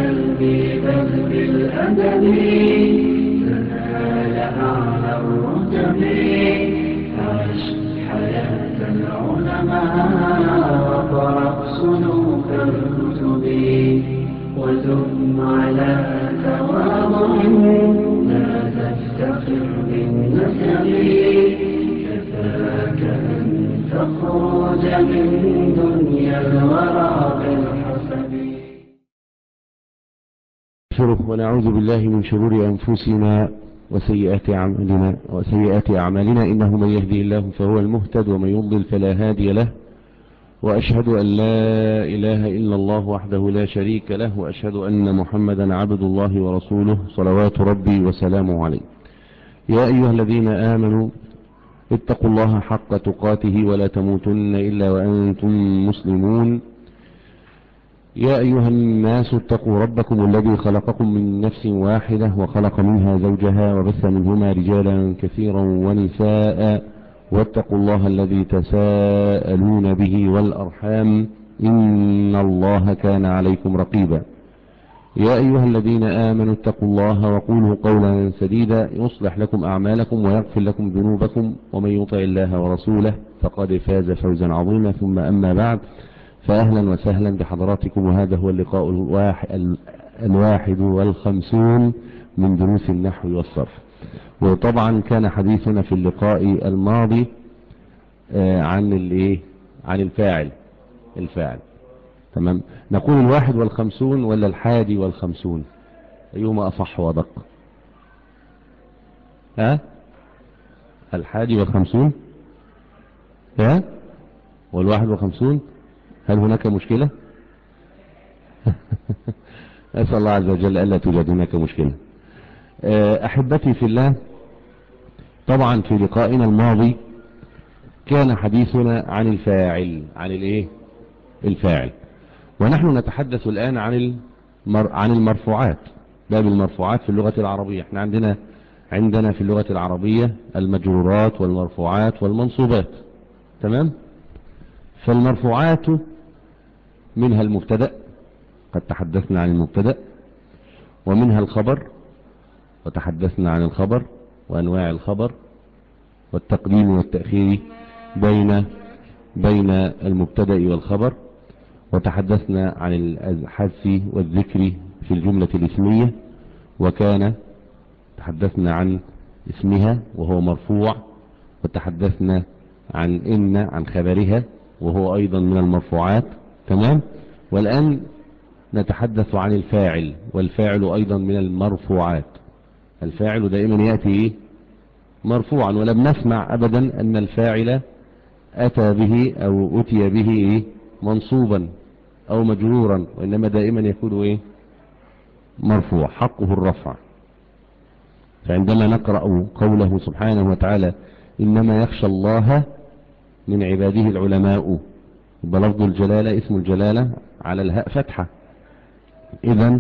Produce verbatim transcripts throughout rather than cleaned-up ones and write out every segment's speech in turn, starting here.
بالعلم بل بالأدب تنال أعلى الرتب. عش حياة العلماء وقرأ صنوف الكتب وثم على تواضع لا تفتخر بالنسب. كفاك أن تخرج من دنيا الورى بالحسب. ونعوذ بالله من شرور أنفسنا وسيئات أعمالنا وسيئات أعمالنا إنه من يهدي الله فهو المهتد ومن يضلل فلا هادي له. وأشهد أن لا إله إلا الله وحده لا شريك له، وأشهد أن محمدا عبد الله ورسوله صلوات ربي وسلامه عليه. يا أيها الذين آمنوا اتقوا الله حق تقاته ولا تموتن إلا وأنتم مسلمون. يا أيها الناس اتقوا ربكم الذي خلقكم من نفس واحدة وخلق منها زوجها وبث منهما رجالا كثيرا ونساء، واتقوا الله الذي تساءلون به والأرحام إن الله كان عليكم رقيبا. يا أيها الذين آمنوا اتقوا الله وقولوا قولا سديدا يصلح لكم أعمالكم ويغفر لكم ذنوبكم، ومن يطع الله ورسوله فقد فاز فوزا عظيما. ثم أما بعد، فأهلا وسهلا بحضراتكم، وهذا هو اللقاء الواحد, الواحد والخمسون من دروس النحو والصرف. وطبعا كان حديثنا في اللقاء الماضي آه عن الايه عن الفاعل الفاعل تمام. نقول الواحد والخمسون ولا الحادي والخمسون؟ أيهما أصح وأدق؟ ها الحادي والخمسون ها والواحد والخمسون. هل هناك مشكلة؟ أسأل الله عز وجل ألا توجد هناك مشكلة. أحبتي في الله، طبعا في لقائنا الماضي كان حديثنا عن الفاعل عن الايه الفاعل، ونحن نتحدث الآن عن المر... عن المرفوعات. باب المرفوعات في اللغة العربية. احنا عندنا عندنا في اللغة العربية المجرورات والمرفوعات والمنصوبات، تمام. فالمرفوعات منها المبتدأ، قد تحدثنا عن المبتدأ، ومنها الخبر وتحدثنا عن الخبر وأنواع الخبر والتقديم والتأخير بين بين المبتدأ والخبر، وتحدثنا عن الحذف والذكر في الجملة الاسمية، وكان تحدثنا عن اسمها وهو مرفوع، وتحدثنا عن إن عن خبرها وهو أيضا من المرفوعات، تمام. والآن نتحدث عن الفاعل، والفاعل أيضا من المرفوعات. الفاعل دائما يأتي مرفوعا، ولم نسمع أبدا أن الفاعل أتى به أو أتي به منصوبا أو مجرورا، وإنما دائما يكون إيه مرفوع، حقه الرفع. فعندما نقرأ قوله سبحانه وتعالى إنما يخشى الله من عباده العلماء، بلفظ الجلالة اسم الجلالة على الهاء فتحة، إذن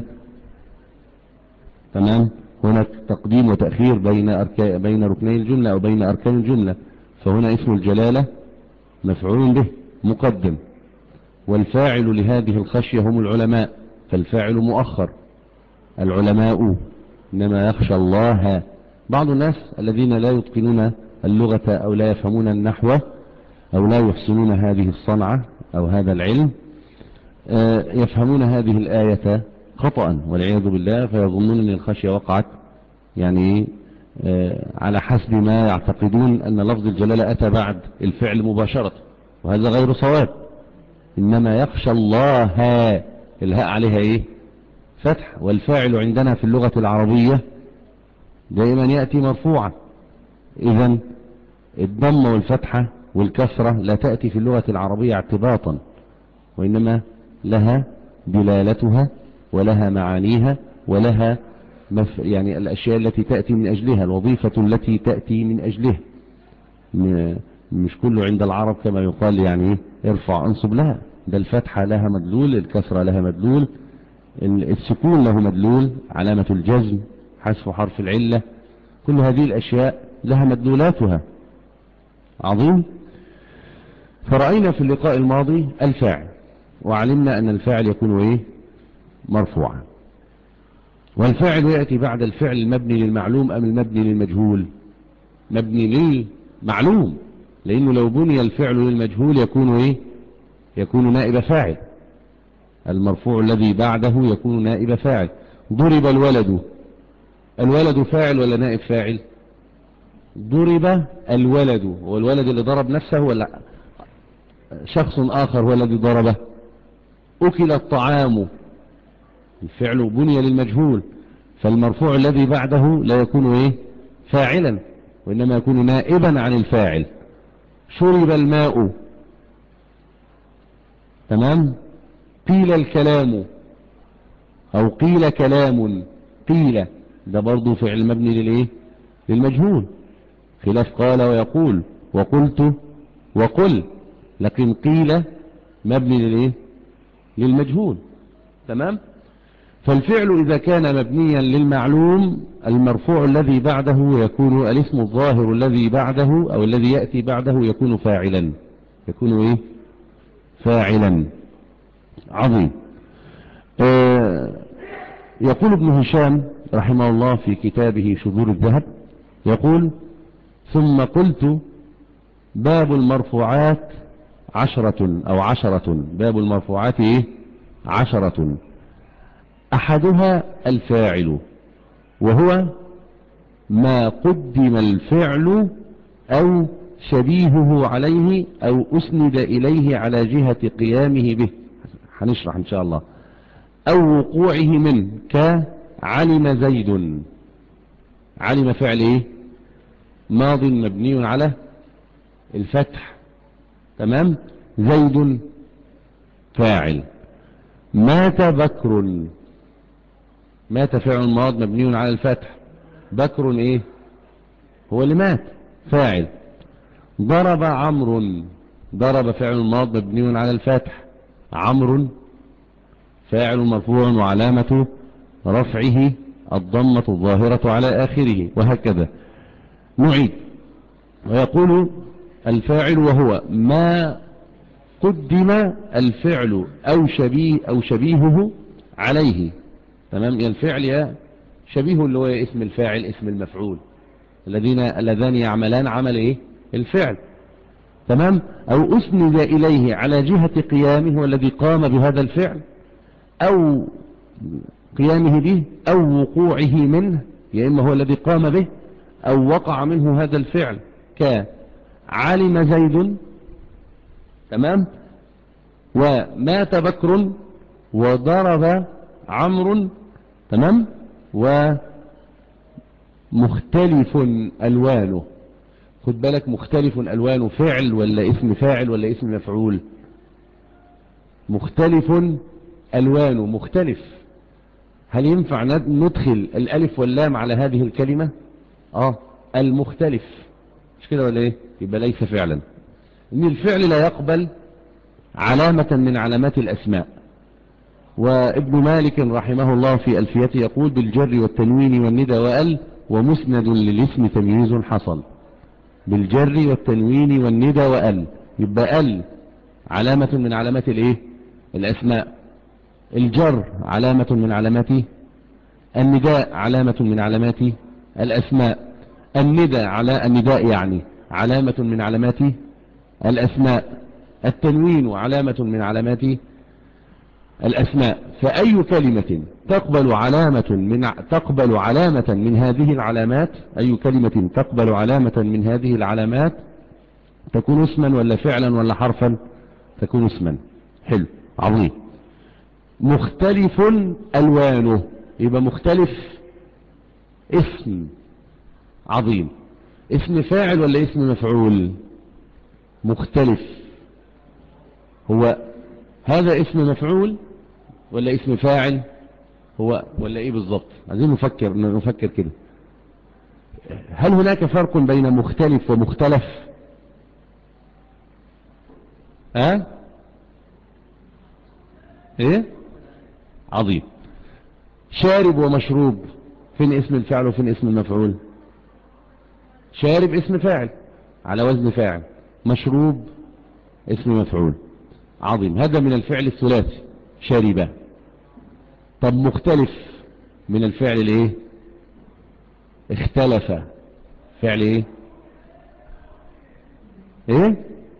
تمام. هناك تقديم وتأخير بين أركا... بين ركني الجملة أو بين أركان الجملة، فهنا اسم الجلالة مفعول به مقدم، والفاعل لهذه الخشية هم العلماء، فالفاعل مؤخر. العلماء إنما يخشى الله. بعض الناس الذين لا يتقنون اللغة أو لا يفهمون النحو أو لا يحسنون هذه الصنعة أو هذا العلم يفهمون هذه الآية خطأ والعياذ بالله، فيظنون أن الخشية وقعت يعني على حسب ما يعتقدون أن لفظ الجلالة أتى بعد الفعل مباشرة، وهذا غير صواب. إنما يخشى الله، الهاء عليها إيه فتح، والفاعل عندنا في اللغة العربية دائما يأتي مرفوعا. إذن الضم والفتحة والكسرة لا تأتي في اللغة العربية اعتباطا، وإنما لها دلالتها ولها معانيها ولها مف... يعني الأشياء التي تأتي من أجلها، الوظيفة التي تأتي من أجلها. م... مش كله عند العرب كما يقال يعني ارفع انصب، لها ده الفتحة لها مدلول، الكسرة لها مدلول، السكون له مدلول، علامة الجزم، حذف حرف العلة، كل هذه الأشياء لها مدلولاتها. عظيم. فرأينا في اللقاء الماضي الفاعل، وعلمنا أن الفاعل يكون إيه مرفوعا. والفاعل يأتي بعد الفعل المبني للمعلوم أم المبني للمجهول؟ مبني للمعلوم، لأنه لو بني الفعل للمجهول يكون إيه؟ يكون نائب فاعل. المرفوع الذي بعده يكون نائب فاعل. ضرب الولد، الولد فاعل ولا نائب فاعل؟ ضرب الولد، والولد اللي ضرب نفسه ولا شخص آخر هو الذي ضربه؟ أكل الطعام، الفعل بني للمجهول، فالمرفوع الذي بعده لا يكون إيه؟ فاعلا، وإنما يكون نائبا عن الفاعل. شرب الماء، تمام. قيل الكلام أو قيل كلام، قيل ده برضو فعل مبني للإيه؟ للمجهول، خلاف قال ويقول وقلت وقل، لكن قيل مبني للإيه؟ للمجهول، تمام. فالفعل إذا كان مبنيا للمعلوم المرفوع الذي بعده يكون الاسم الظاهر الذي بعده أو الذي يأتي بعده يكون فاعلا، يكون إيه؟ فاعلا. عظيم. آه يقول ابن هشام رحمه الله في كتابه شذور الذهب، يقول: ثم قلت باب المرفوعات عشرة أو عشرة، باب المرفوعات إيه؟ عشرة، أحدها الفاعل، وهو ما قدم الفعل أو شبيهه عليه أو أسند إليه على جهة قيامه به، هنشرح إن شاء الله، أو وقوعه منه، كعلم زيد. علم فعل إيه؟ ماض مبني على الفتح، تمام. زيد فاعل. مات بكر، مات فعل ماض مبني على الفتح، بكر إيه؟ هو اللي مات، فاعل. ضرب عمرو، ضرب فعل ماض مبني على الفتح، عمرو فاعل مرفوع وعلامة رفعه الضمة الظاهرة على آخره، وهكذا. نعيد. ويقول الفاعل وهو ما قدم الفعل أو شبيه أو شبيهه عليه، تمام. يا الفعل يا شبيه، اللي هو اسم الفاعل اسم المفعول، الذين اللذان يعملان عمل ايه؟ الفعل، تمام. او اسند اليه على جهة قيامه، والذي قام بهذا الفعل، او قيامه به، او وقوعه منه، يا اما هو الذي قام به او وقع منه هذا الفعل، كعلم زيد، تمام، ومات بكر، وضرب عمرو، تمام. ومختلف ألوانه، خد بالك، مختلف ألوانه فعل ولا اسم فاعل ولا اسم مفعول؟ مختلف ألوانه، مختلف. هل ينفع ندخل الألف واللام على هذه الكلمة؟ آه المختلف، مش كده ولا إيه؟ يبقى ليس فعلا، إن الفعل لا يقبل علامة من علامات الأسماء. وابن مالك رحمه الله في ألفيته يقول: بالجر والتنوين والندى وأل، ومسند للاسم تمييز حصل. بالجر والتنوين والندى وأل، يبقى أل علامة من علامات الايه؟ الأسماء. الجر علامة من علامات النداء، علامة من علامات الأسماء. الندى على النداء يعني علامة من علامات الأسماء. التنوين علامة من علامات الأسماء. فأي كلمة تقبل علامة من تقبل علامة من هذه العلامات، أي كلمة تقبل علامة من هذه العلامات تكون اسما ولا فعلا ولا حرفا؟ تكون اسما. حلو، عظيم. مختلف ألوانه، يبقى مختلف اسم، عظيم. اسم فاعل ولا اسم مفعول؟ مختلف، هو هذا اسم مفعول ولا اسم فاعل؟ هو ولا ايه بالظبط؟ عايزين نفكر نفكر كده. هل هناك فرق بين مختلف ومختلف؟ ها أه؟ ايه؟ عظيم. شارب ومشروب، فين اسم الفاعل وفين اسم المفعول؟ شارب اسم فاعل على وزن فاعل، مشروب اسم مفعول. عظيم، هذا من الفعل الثلاثي، شاربا. طب مختلف، من الفعل الايه؟ اختلف. فعل ايه؟ ايه؟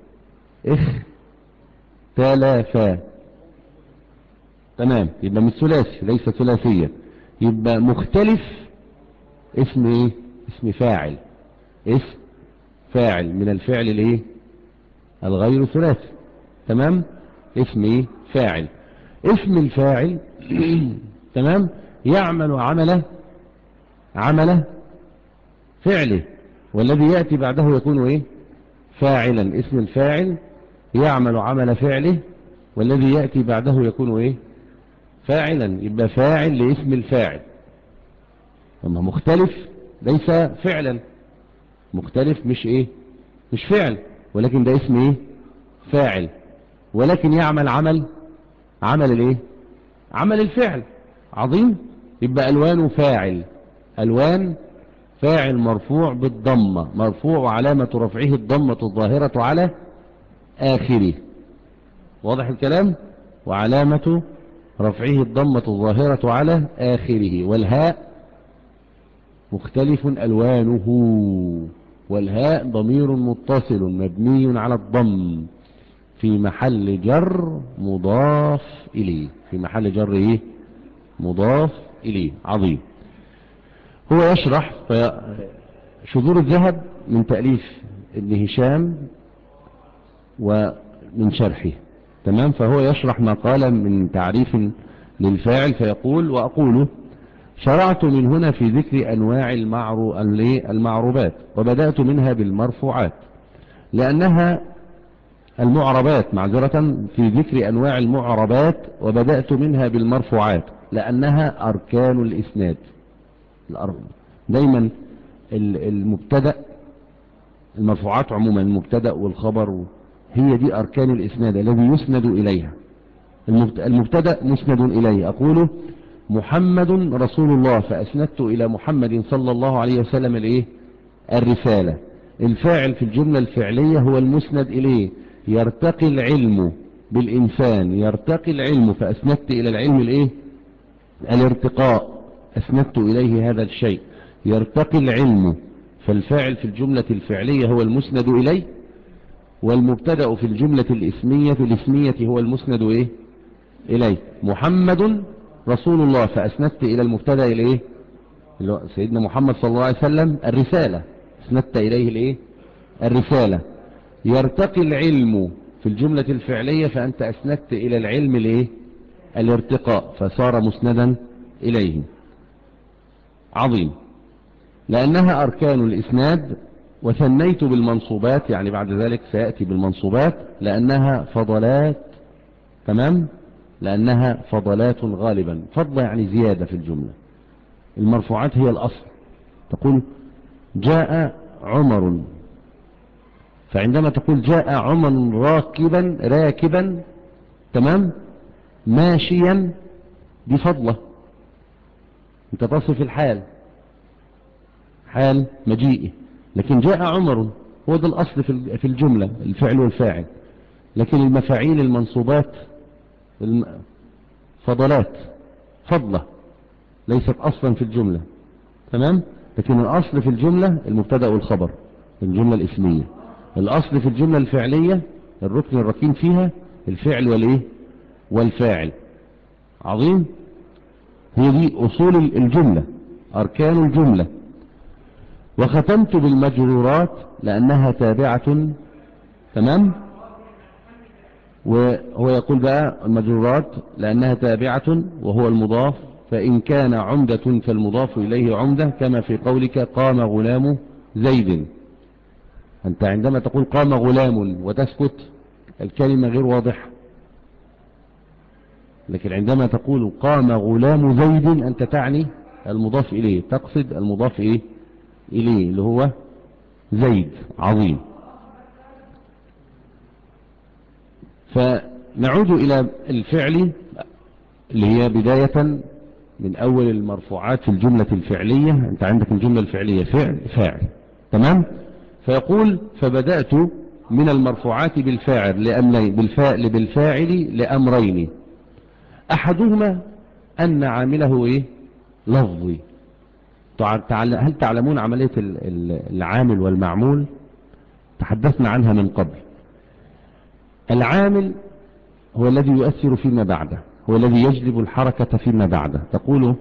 اختلف. تمام، يبقى مش ثلاثي، ليس ثلاثيا. يبقى مختلف اسم ايه؟ اسم فاعل. اسم فاعل من الفعل الايه؟ الغير ثلاثي. تمام، اسم ايه؟ فاعل. اسم الفاعل تمام، يعمل عمله عمله فعله، والذي يأتي بعده يكون ايه؟ فاعلا. اسم الفاعل يعمل عمل فعله، والذي يأتي بعده يكون ايه؟ فاعلا. يبقى فاعل لاسم الفاعل. اما مختلف ليس فعلا، مختلف مش ايه؟ مش فعل، ولكن ده اسم ايه؟ فاعل، ولكن يعمل عمل عمل الايه؟ عمل الفعل. عظيم. يبقى الوان فاعل. الوان فاعل مرفوع بالضمة، مرفوع وعلامة رفعه الضمة الظاهرة على آخره. واضح الكلام؟ وعلامة رفعه الضمة الظاهرة على آخره. والهاء مختلف ألوانه، والهاء ضمير متصل مبني على الضم في محل جر مضاف إليه. في محل جر إيه؟ مضاف إليه. عظيم. هو يشرح شذور الذهب من تأليف ابن هشام ومن شرحه. تمام. فهو يشرح ما قال من تعريف للفاعل، فيقول: وأقول شرعت من هنا في ذكر أنواع المعرو... المعروبات، وبدأت منها بالمرفوعات لأنها المعربات معذرة في ذكر أنواع المعربات، وبدأت منها بالمرفوعات لأنها أركان الإسناد. دايما المبتدأ، المرفوعات عموما المبتدأ والخبر هي دي أركان الإسناد الذي يسند إليها. المبتدأ مسند إليه. أقول محمد رسول الله، فأسندت إلى محمد صلى الله عليه وسلم الإيه؟ الرسالة. الفاعل في الجملة الفعلية هو المسند إليه. يرتقي العلم بالإنسان، يرتقي العلم، فأسندت إلى العلم الإيه؟ الارتقاء، أسندت إليه هذا الشيء. يرتقي العلم، فالفاعل في الجملة الفعلية هو المسند إليه، والمبتدأ في الجملة الإسمية في الإسمية هو المسند إيه؟ إليه. محمد رسول الله، فأسندت إلى المبتدأ الإيه؟ سيدنا محمد صلى الله عليه وسلم الرسالة، أسندت إليه الإيه؟ الرسالة. يرتقي العلم في الجملة الفعلية، فأنت أسندت إلى العلم الإيه؟ الارتقاء، فصار مسندا إليه. عظيم. لأنها أركان الإسناد. وثنيت بالمنصوبات، يعني بعد ذلك سيأتي بالمنصوبات، لأنها فضلات. تمام، لأنها فضلات غالبا. فضل يعني زيادة في الجملة. المرفوعات هي الأصل. تقول جاء عمر، فعندما تقول جاء عمر راكبا راكبا تمام ماشيا، دي فضلة، انت تصف الحال، حال مجيئه. لكن جاء عمر هو ده الأصل في الجملة، الفعل والفاعل. لكن المفاعيل المنصوبات فضلات، فضلة، ليست أصلا في الجملة. تمام. لكن الأصل في الجملة المبتدأ والخبر، الجملة الإسمية. الأصل في الجملة الفعلية الركن الركين فيها الفعل والإيه؟ والفاعل. عظيم. هي دي أصول الجملة، أركان الجملة. وختمت بالمجرورات لأنها تابعة. تمام. وهو يقول بقى المجرورات لأنها تابعة وهو المضاف، فإن كان عمدة فالمضاف إليه عمدة، كما في قولك قام غلام زيد. أنت عندما تقول قام غلام وتسكت الكلمة غير واضحة، لكن عندما تقول قام غلام زيد أنت تعني المضاف إليه، تقصد المضاف إيه؟ إليه اللي هو زيد. عظيم. فنعود إلى الفعل اللي هي بداية من أول المرفوعات في الجملة الفعلية. أنت عندك الجملة الفعلية فعل فاعل. تمام. فيقول فبدأت من المرفوعات بالفاعل لأمرين، بالفاعل بالفاعل لأمرين. أحدهما أن عامله إيه؟ لفظي. هل تعلمون عملية العامل والمعمول؟ تحدثنا عنها من قبل. العامل هو الذي يؤثر فيما بعده، هو الذي يجلب الحركة فيما بعده. تقول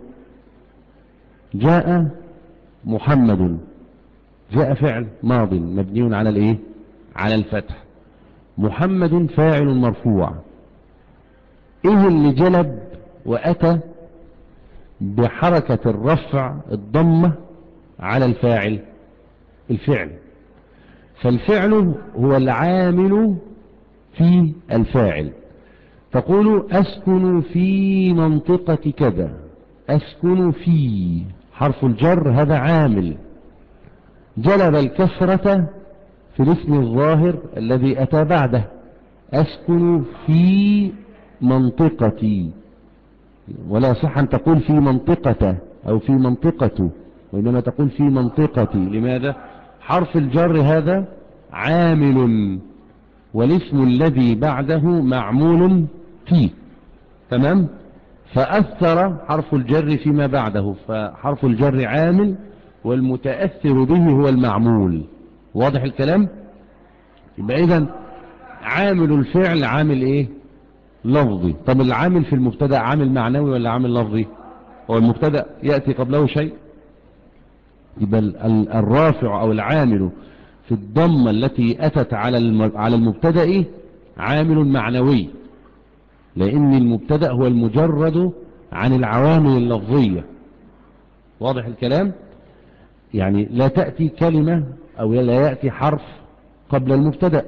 جاء محمد، جاء فعل ماض مبني على الايه؟ على الفتح. محمد فاعل مرفوع. ايه اللي جلب واتى بحركة الرفع الضمة على الفاعل؟ الفعل. فالفعل هو العامل في الفاعل. تقول أسكن في منطقة كذا، أسكن في حرف الجر هذا عامل جلب الكسرة في الاسم الظاهر الذي أتى بعده. أسكن في منطقتي، ولا صح أن تقول في منطقة أو في منطقة، وإنما تقول في منطقتي. لماذا؟ حرف الجر هذا عامل والاسم الذي بعده معمول فيه. تمام؟ فأثر حرف الجر فيما بعده، فحرف الجر عامل والمتأثر به هو المعمول. واضح الكلام؟ يبقى إذن عامل الفعل عامل إيه؟ لفظي. طب العامل في المبتدأ عامل معنوي ولا عامل لفظي؟ هو المبتدأ يأتي قبله شيء؟ يبقى الرافع أو العامل في الضمة التي أتت على على المبتدأ عامل معنوي، لأن المبتدأ هو المجرد عن العوامل اللفظية. واضح الكلام؟ يعني لا تأتي كلمة أو لا يأتي حرف قبل المبتدأ.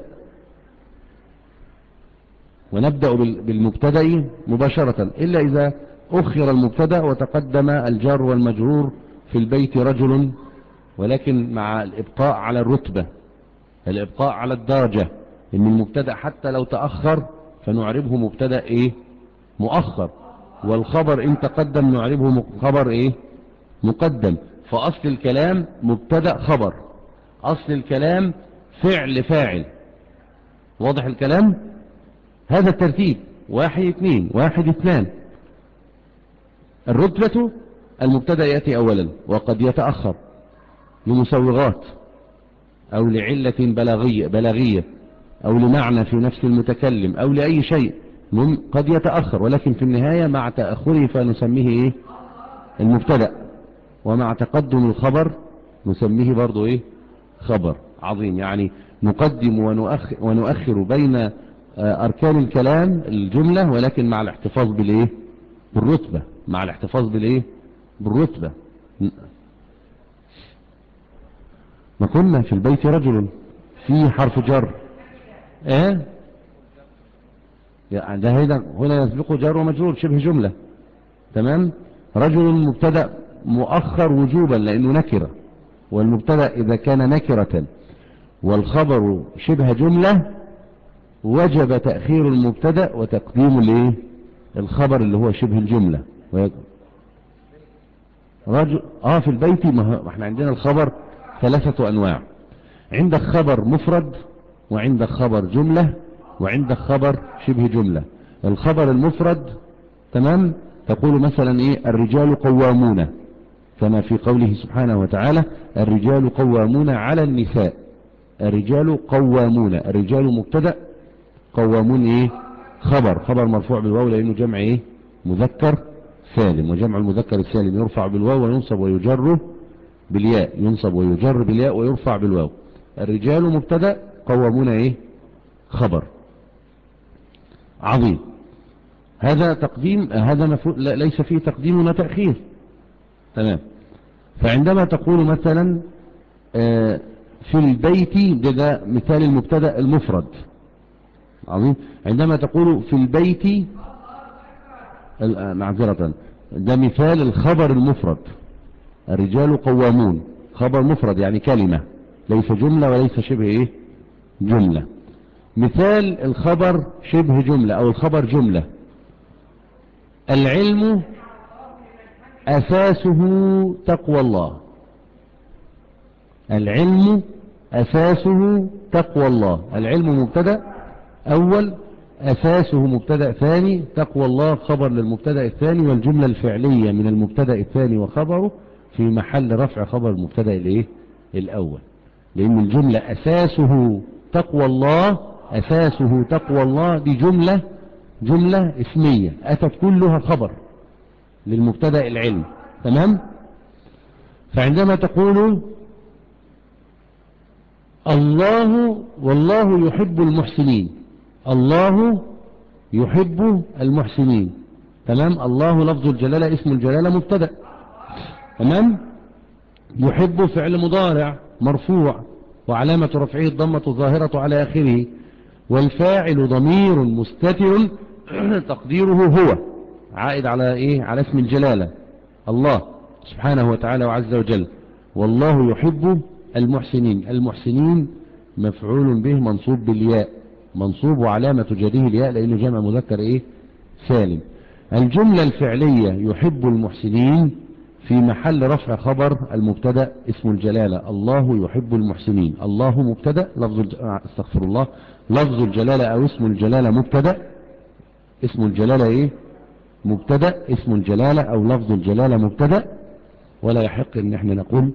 ونبدأ بالمبتدأ مباشرة إلا إذا أخر المبتدأ وتقدم الجار والمجرور في البيت رجل، ولكن مع الإبقاء على الرتبة، الإبقاء على الدرجة. إن المبتدأ حتى لو تأخر فنعربه مبتدأ إيه؟ مؤخر. والخبر إن تقدم نعربه خبر إيه؟ مقدم. فأصل الكلام مبتدأ خبر، أصل الكلام فعل فاعل. واضح الكلام؟ هذا الترتيب واحد اثنين واحد اثنان. الرتبة المبتدأ يأتي أولا وقد يتأخر لمسوغات أو لعلة بلاغية, بلاغية أو لمعنى في نفس المتكلم أو لأي شيء قد يتأخر، ولكن في النهاية مع تأخره فنسميه إيه؟ المبتدأ. ومع تقدم الخبر نسميه برضو إيه؟ خبر. عظيم. يعني نقدم ونؤخر, ونؤخر بين أركان الكلام الجملة، ولكن مع الاحتفاظ بالإيه؟ بالرتبة. مع الاحتفاظ بالإيه؟ بالرتبة. ما كنا في البيت رجل في حرف جر ايه يعني ده هنا هنا يسبق جر ومجرور شبه جملة. تمام. رجل مبتدأ مؤخر وجوبا لأنه نكرة، والمبتدأ إذا كان نكرة والخبر شبه جملة وجب تأخير المبتدأ وتقديم الايه؟ الخبر اللي هو شبه الجملة. رجل اه في البيت. ما احنا عندنا الخبر ثلاثة أنواع. عندك خبر مفرد، وعندك خبر جملة، وعندك خبر شبه جملة. الخبر المفرد تمام تقول مثلا ايه؟ الرجال قوامون، كما في قوله سبحانه وتعالى الرجال قوامون على النساء. الرجال قوامون، الرجال مبتدأ، قوامون ايه؟ خبر، خبر مرفوع بالواو لانه جمع ايه؟ مذكر سالم، وجمع المذكر السالم يرفع بالواو وينصب ويجر بالياء، ينصب ويجر بالياء ويرفع بالواو. الرجال مبتدأ، قوامون ايه؟ خبر. عظيم. هذا تقديم، هذا مفهوم ليس فيه تقديم ولا تأخير. تمام. فعندما تقول مثلا في البيت، ده مثال المبتدأ المفرد. عظيم. عندما تقول في البيت، معذرة، ده مثال الخبر المفرد. الرجال قوامون خبر مفرد يعني كلمة، ليس جملة وليس شبه ايه؟ جملة. مثال الخبر شبه جملة او الخبر جملة. العلم اساسه تقوى الله. العلم اساسه تقوى الله. العلم مبتدأ اول، أساسه مبتدأ ثاني، تقوى الله خبر للمبتدأ الثاني، والجملة الفعلية من المبتدأ الثاني وخبره في محل رفع خبر المبتدأ الايه الأول، لأن الجملة أساسه تقوى الله، أساسه تقوى الله دي جملة جملة اسمية أتت كلها خبر للمبتدأ العلم. تمام. فعندما تقول الله والله يحب المحسنين، الله يحب المحسنين، تمام. الله لفظ الجلالة اسم الجلالة مبتدأ، تمام. يحب فعل مضارع مرفوع وعلامة رفعه الضمة الظاهرة على آخره، والفاعل ضمير مستتر تقديره هو، عائد على ايه؟ على اسم الجلالة الله سبحانه وتعالى وعز وجل. والله يحب المحسنين، المحسنين مفعول به منصوب بالياء، منصوب وعلامة جره الياء لأنه جمع مذكر ايه سالم. الجملة الفعلية يحب المحسنين في محل رفع خبر المبتدأ اسم الجلالة الله يحب المحسنين، الله مبتدأ لفظ الج... استغفر الله لفظ الجلالة او اسم الجلالة مبتدأ، اسم الجلالة ايه مبتدأ، اسم الجلالة او لفظ الجلالة مبتدأ. ولا يحق ان احنا نقول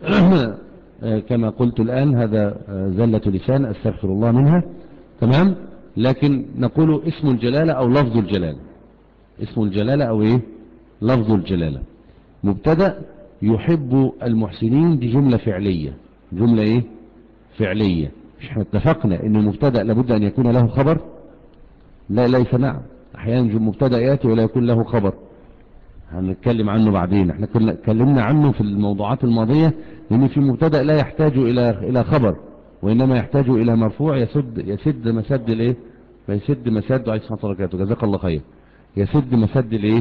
كما قلت الان هذا زلة لسان استغفر الله منها، تمام. لكن نقول اسم الجلالة او لفظ الجلالة، اسم الجلالة او ايه لفظ الجلالة مبتدأ. يحب المحسنين دي جملة فعلية، جملة ايه فعلية. مش احنا اتفقنا ان المبتدأ لابد ان يكون له خبر؟ لا ليس، نعم احيانا مبتدأ ياتي ولا يكون له خبر، هنتكلم عنه بعدين. احنا كنا اتكلمنا عنه في الموضوعات الماضية، لان في مبتدأ لا يحتاج الى الى خبر وانما يحتاج الى مرفوع يسد يسد مسد الايه يسد مسد عليه الصلاه والسلام جزاك الله خير، يسد مسد الايه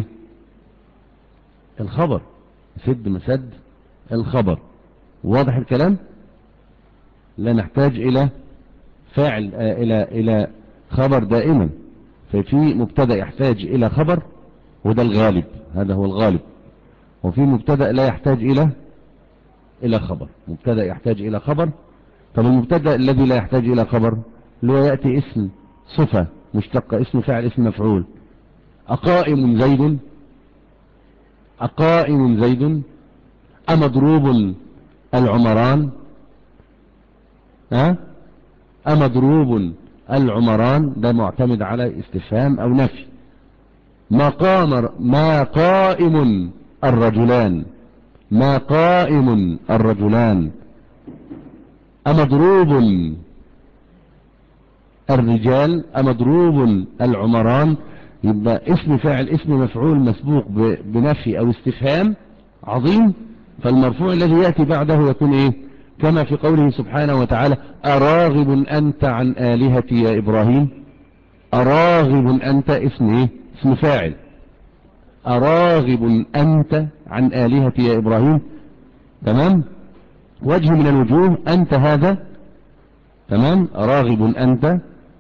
الخبر، يسد مسد الخبر. واضح الكلام؟ لا نحتاج الى فاعل آه الى الى خبر دائما، ففي مبتدأ يحتاج الى خبر وده الغالب، هذا هو الغالب. وفي مبتدأ لا يحتاج الى الى خبر، مبتدأ يحتاج الى خبر. طب المبتدأ الذي لا يحتاج الى خبر اللي هو يأتي اسم صفة مشتقة، اسم فاعل اسم مفعول. أقائم زيد، أقائم زيد، أمضروب العمران، ها أمضروب العمران ده معتمد على استفهام أو نفي. ما قام ما قائم الرجلان، ما قائم الرجلان، أمضروب الرجال، أمضروب العمران. يبقى اسم فاعل اسم مفعول مسبوق بنفي أو استفهام عظيم، فالمرفوع الذي يأتي بعده يكون إيه؟ كما في قوله سبحانه وتعالى أراغب أنت عن آلهتي يا إبراهيم، أراغب أنت اسم إيه؟ اسم فاعل، أراغب أنت عن آلهتي يا إبراهيم، تمام. وجه من الوجوه أنت هذا، تمام. راغب أنت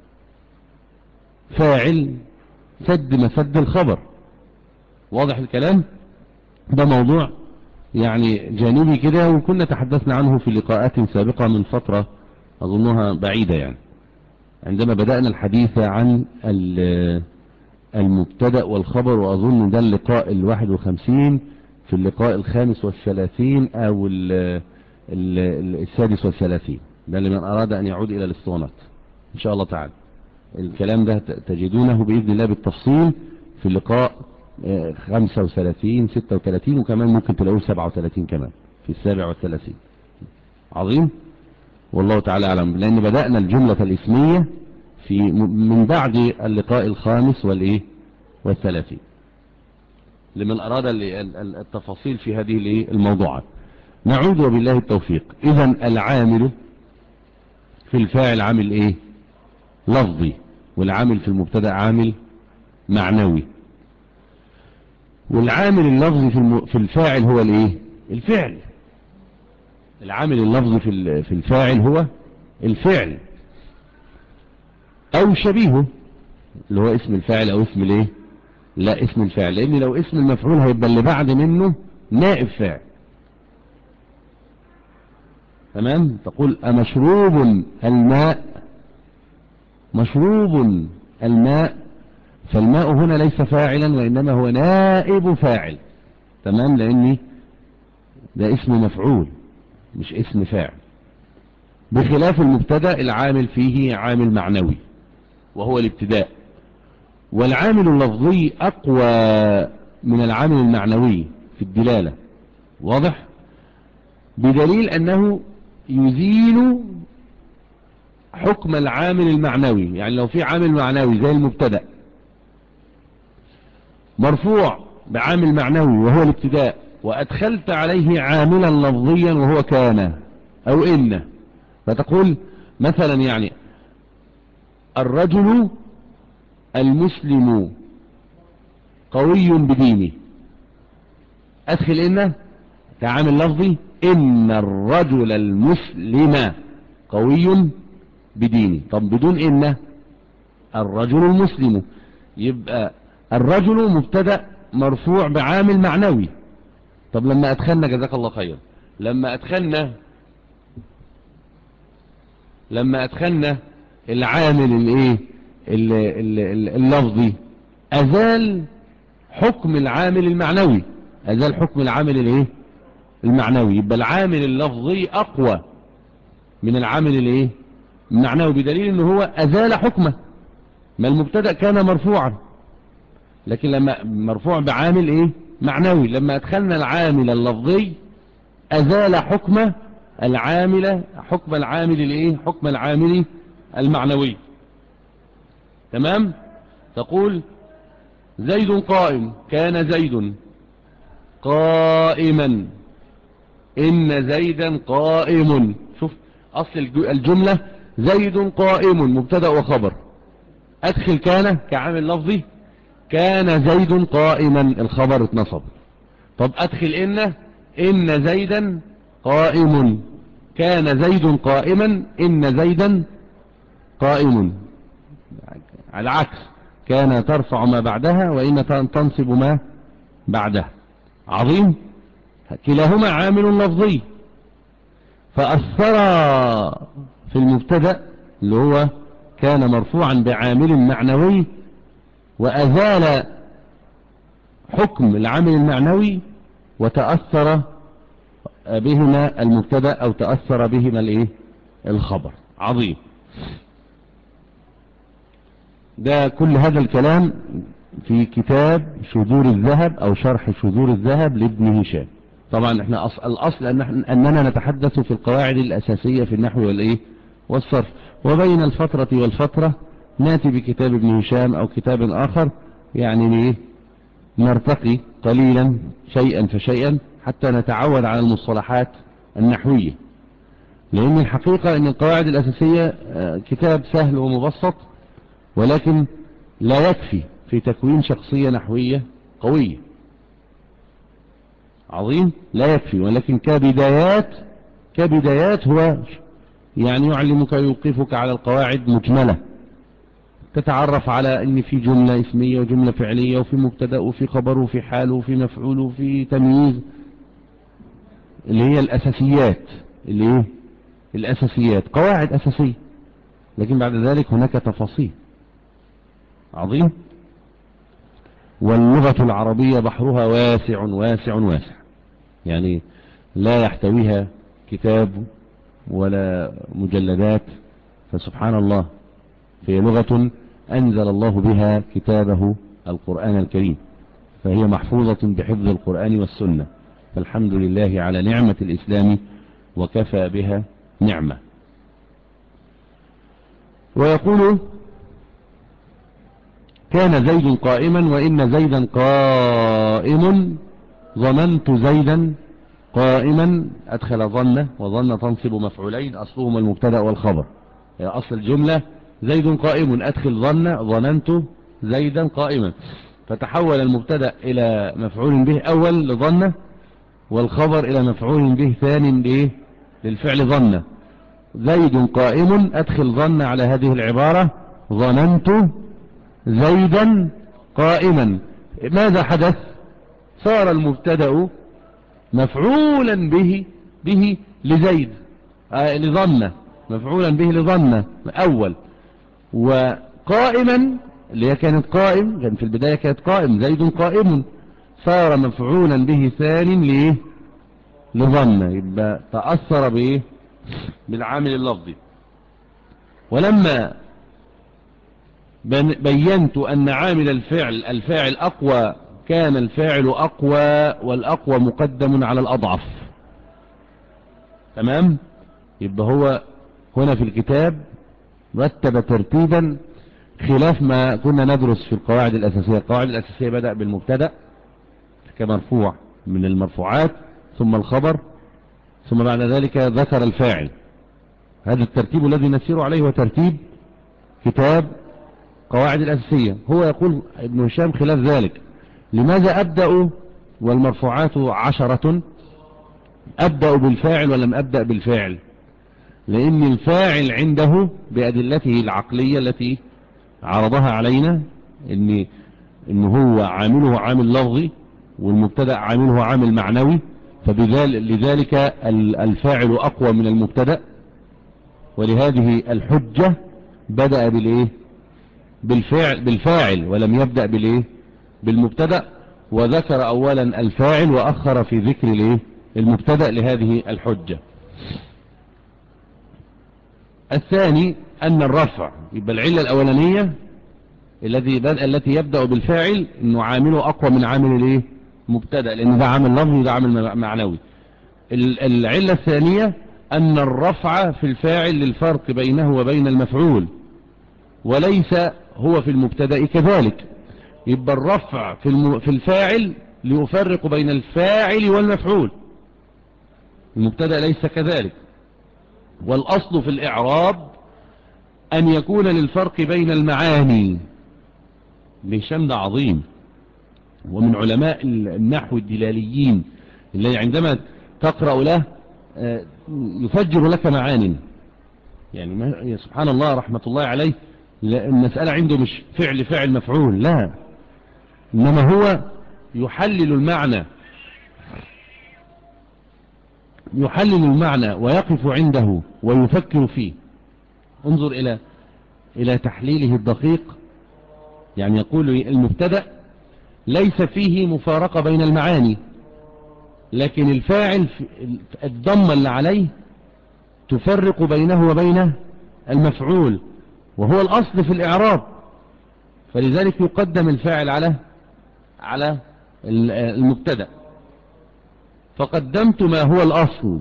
فاعل سد مسد الخبر. واضح الكلام؟ ده موضوع يعني جانبي كده، وكنا تحدثنا عنه في لقاءات سابقة من فترة أظنها بعيدة، يعني عندما بدأنا الحديث عن المبتدأ والخبر، وأظن ده اللقاء الواحد وخمسين في اللقاء الخامس والثلاثين أو السادس والثلاثين، ده لمن أراد أن يعود إلى الاسطوانات إن شاء الله تعالى. الكلام ده تجدونه بإذن الله بالتفصيل في اللقاء خمسة وثلاثين ستة وثلاثين، وكمان ممكن تلاقوه سبعة وثلاثين كمان في السابع والثلاثين. عظيم، والله تعالى أعلم. لأن بدأنا الجملة الإسمية في من بعد اللقاء الخامس والإيه والثلاثين لمن أراد التفاصيل في هذه الموضوعات. نعود وبالله التوفيق. إذن العامل في الفاعل عامل إيه؟ لفظي، والعامل في المبتدأ عامل معنوي. والعامل اللفظي في الفاعل هو الإيه؟ الفعل. العامل اللفظي في الفاعل هو الفعل أو شبيهه، اللي هو اسم الفاعل أو اسم الإيه؟ لا اسم الفاعل، لأن لو اسم المفعول هيبقى اللي بعد منه نائب فاعل. تمام. تقول أمشروب الماء، مشروب الماء، فالماء هنا ليس فاعلا وإنما هو نائب فاعل، تمام، لأني ده اسم مفعول مش اسم فاعل، بخلاف المبتدأ العامل فيه عامل معنوي وهو الابتداء، والعامل اللفظي أقوى من العامل المعنوي في الدلالة، واضح؟ بدليل أنه يزيل حكم العامل المعنوي. يعني لو في عامل معنوي زي المبتدأ مرفوع بعامل معنوي وهو الابتداء، وأدخلت عليه عاملا لفظيا وهو كان أو إن، فتقول مثلا يعني الرجل المسلم قوي بدينه، أدخل إن كعامل لفظي، إن الرجل المسلم قوي بدينه. طب بدون إن الرجل المسلم، يبقى الرجل مبتدأ مرفوع بعامل معنوي. طب لما أدخلنا، جزاك الله خير، لما أدخلنا لما أدخلنا العامل الايه اللفظي، أزال حكم العامل المعنوي، أزال حكم العامل الايه المعنوي. يبقى العامل اللفظي أقوى من العامل الايه المعنوي، بدليل انه هو أزال حكمه. ما المبتدأ كان مرفوعا، لكن لما مرفوع بعامل ايه معنوي، لما أدخلنا العامل اللفظي أزال حكم العامل حكم العامل الايه حكم العامل المعنوي، تمام. تقول زيد قائم، كان زيد قائما، إن زيدا قائم. شوف أصل الجملة زيد قائم مبتدأ وخبر، أدخل كان كعامل لفظي، كان زيد قائما الخبر اتنصب. طب أدخل إن إن زيدا قائم، كان زيد قائما، إن زيدا قائم. على العكس، كان ترفع ما بعدها وإن تنصب ما بعدها. عظيم. كلاهما عامل لفظي، فأثر في المبتدأ اللي هو كان مرفوعا بعامل معنوي، وأزال حكم العامل المعنوي، وتأثر بهما المبتدأ أو تأثر بهما الايه الخبر. عظيم. ده كل هذا الكلام في كتاب شذور الذهب أو شرح شذور الذهب لابن هشام. طبعا احنا أصل الأصل أن أننا نتحدث في القواعد الأساسية في النحو والإيه والصرف، وبين الفترة والفترة ناتي بكتاب ابن هشام أو كتاب آخر، يعني ليه نرتقي قليلا شيئا فشيئا حتى نتعود على المصطلحات النحوية. لأن الحقيقة أن القواعد الأساسية كتاب سهل ومبسط، ولكن لا يكفي في تكوين شخصية نحوية قوية. عظيم. لا يكفي، ولكن كبدايات كبدايات هو يعني يعلمك يوقفك على القواعد مجملة، تتعرف على ان في جملة اسمية وجملة فعلية وفي مبتدأ وفي خبر وفي حال وفي مفعول وفي تمييز، اللي هي الأساسيات، اللي هي الأساسيات قواعد أساسية، لكن بعد ذلك هناك تفاصيل. عظيم. واللغة العربية بحرها واسع واسع واسع، يعني لا يحتويها كتاب ولا مجلدات، فسبحان الله، هي لغة أنزل الله بها كتابه القرآن الكريم، فهي محفوظة بحفظ القرآن والسنة، فالحمد لله على نعمة الإسلام وكفى بها نعمة. ويقول كان زيد قائما، وإن زيدا قائم، ظننت زيدا قائما، أدخل ظن، وظن تنصب مفعولين أصلهما المبتدأ والخبر. يعني أصل الجملة زيد قائم، أدخل ظن، ظننت زيدا قائما، فتحول المبتدأ إلى مفعول به أول لظن، والخبر إلى مفعول به ثاني للفعل ظن. زيد قائم، أدخل ظن على هذه العبارة، ظننت زيدا قائما. ماذا حدث؟ صار المبتدأ مفعولا به به لزيد، آه لظن، مفعولا به لظن أول، قائما اللي هي كانت قائم، كان في البداية كانت قائم، زيد قائم، صار مفعولا به ثان لإيه؟ لظن، يبقى تأثر بإيه؟ بالعامل اللفظي. ولما بينت أن عامل الفعل الفاعل أقوى، كان الفاعل أقوى، والأقوى مقدم على الأضعف. تمام؟ يبقى هو هنا في الكتاب رتب ترتيبا خلاف ما كنا ندرس في القواعد الأساسية. القواعد الأساسية بدأ بالمبتدأ كمرفوع من المرفوعات، ثم الخبر، ثم بعد ذلك ذكر الفاعل. هذا الترتيب الذي نسير عليه هو ترتيب كتاب قواعد الأساسية. هو يقول ابن هشام خلاف ذلك: لماذا أبدأ والمرفوعات عشرة، أبدأ بالفاعل ولم أبدأ بالفاعل؟ لأن الفاعل عنده بأدلته العقلية التي عرضها علينا إن, إن هو عامله عامل لفظي، والمبتدأ عامله عامل معنوي، فلذلك الفاعل أقوى من المبتدأ. ولهذه الحجة بدأ بالإيه؟ بالفعل بالفاعل ولم يبدأ بالإيه؟ بالمبتدأ، وذكر أولا الفاعل وأخر في ذكر الإيه؟ المبتدأ لهذه الحجة. الثاني أن الرفع، يبقى العلة الأولانية الذي التي يبدأ بالفاعل إنه عامله أقوى من عامل الإيه؟ مبتدأ، لأن ده عامل لفظي وده عامل معنوي. العلة الثانية أن الرفع في الفاعل للفرق بينه وبين المفعول، وليس هو في المبتدأ كذلك. يبقى الرفع في, الم... في الفاعل ليفرق بين الفاعل والمفعول، المبتدأ ليس كذلك. والأصل في الإعراب أن يكون للفرق بين المعاني. هشام ده عظيم، ومن علماء النحو الدلاليين اللي عندما تقرأ له يفجر لك معان. يعني سبحان الله رحمة الله عليه، المسألة عنده مش فعل فعل مفعول، لا، إنما هو يحلل المعنى، يحلل المعنى ويقف عنده ويفكر فيه. انظر إلى إلى تحليله الدقيق. يعني يقول المبتدأ ليس فيه مفارقة بين المعاني، لكن الفاعل الضمة اللي عليه تفرق بينه وبين المفعول، وهو الأصل في الإعراب، فلذلك يقدم الفاعل على على المبتدأ. فقدمت ما هو الأصل.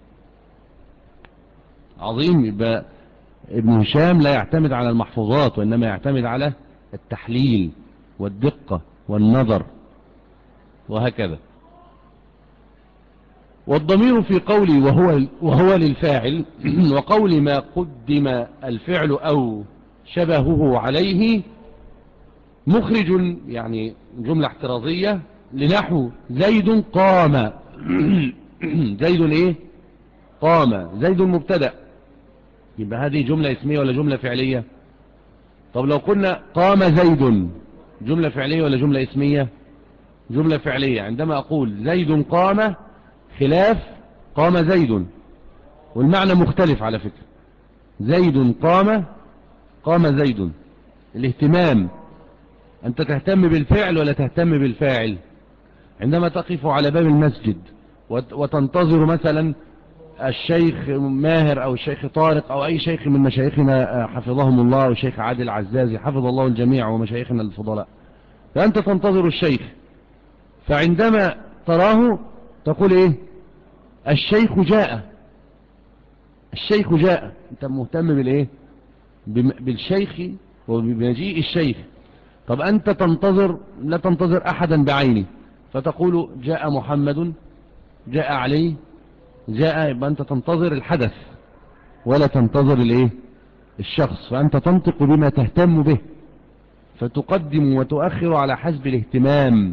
عظيم. يبقى ابن هشام لا يعتمد على المحفوظات، وإنما يعتمد على التحليل والدقة والنظر وهكذا. والضمير في قولي وهو, وهو للفاعل وقول ما قدم الفعل أو شبهه عليه مخرج، يعني جملة احترازية لنحو زيد قام. زيد ايه؟ قام. زيد مبتدأ، يبقى هذه جملة اسمية ولا جملة فعلية؟ طب لو قلنا قام زيد، جملة فعلية ولا جملة اسمية؟ جملة فعلية. عندما أقول زيد قام خلاف قام زيد، والمعنى مختلف على فكرة. زيد قام، قام زيد. الاهتمام، أنت تهتم بالفعل ولا تهتم بالفاعل؟ عندما تقف على باب المسجد وتنتظر مثلا الشيخ ماهر أو الشيخ طارق أو أي شيخ من مشايخنا حفظهم الله، أو الشيخ عادل عزازي حفظ الله الجميع ومشايخنا الفضلاء، فأنت تنتظر الشيخ، فعندما تراه تقول إيه؟ الشيخ جاء، الشيخ جاء. أنت مهتم بالإيه؟ بالشيخ وبمجيء الشيخ. طب أنت تنتظر، لا تنتظر أحدا بعينه، فتقول جاء محمد، جاء علي، جاء، يبقى أنت تنتظر الحدث ولا تنتظر الإيه؟ الشخص. فأنت تنطق بما تهتم به، فتقدم وتؤخر على حسب الاهتمام.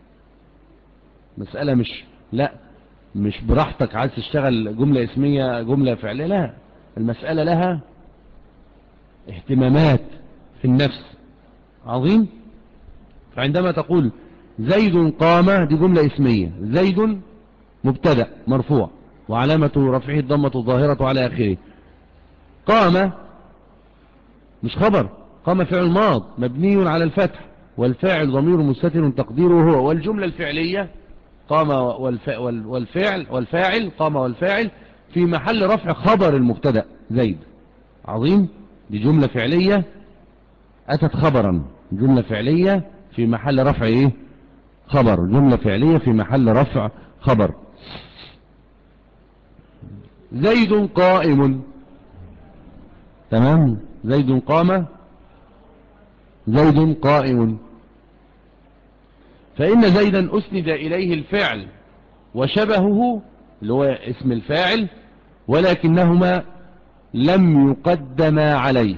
مسألة مش لا مش براحتك عايز تشتغل جملة اسمية جملة فعلية، لا، المسألة لها اهتمامات في النفس. عظيم. فعندما تقول زيد قام، دي جملة اسمية، زيد مبتدأ مرفوع وعلامة رفعه الضمة الظاهرة على آخره. قام مش خبر، قام فعل ماض مبني على الفتح، والفاعل ضمير مستتر تقديره هو، والجملة الفعلية قام والفعل والفاعل قام والفاعل في محل رفع خبر المبتدأ زيد. عظيم. دي جملة فعلية أتت خبرا، جملة فعلية في محل رفع إيه؟ خبر. جملة فعلية في محل رفع خبر. زيد قائم. تمام. زيد قام، زيد قائم. فإن زيدا أسند إليه الفعل وشبهه اللي هو اسم الفاعل، ولكنهما لم يقدما عليه،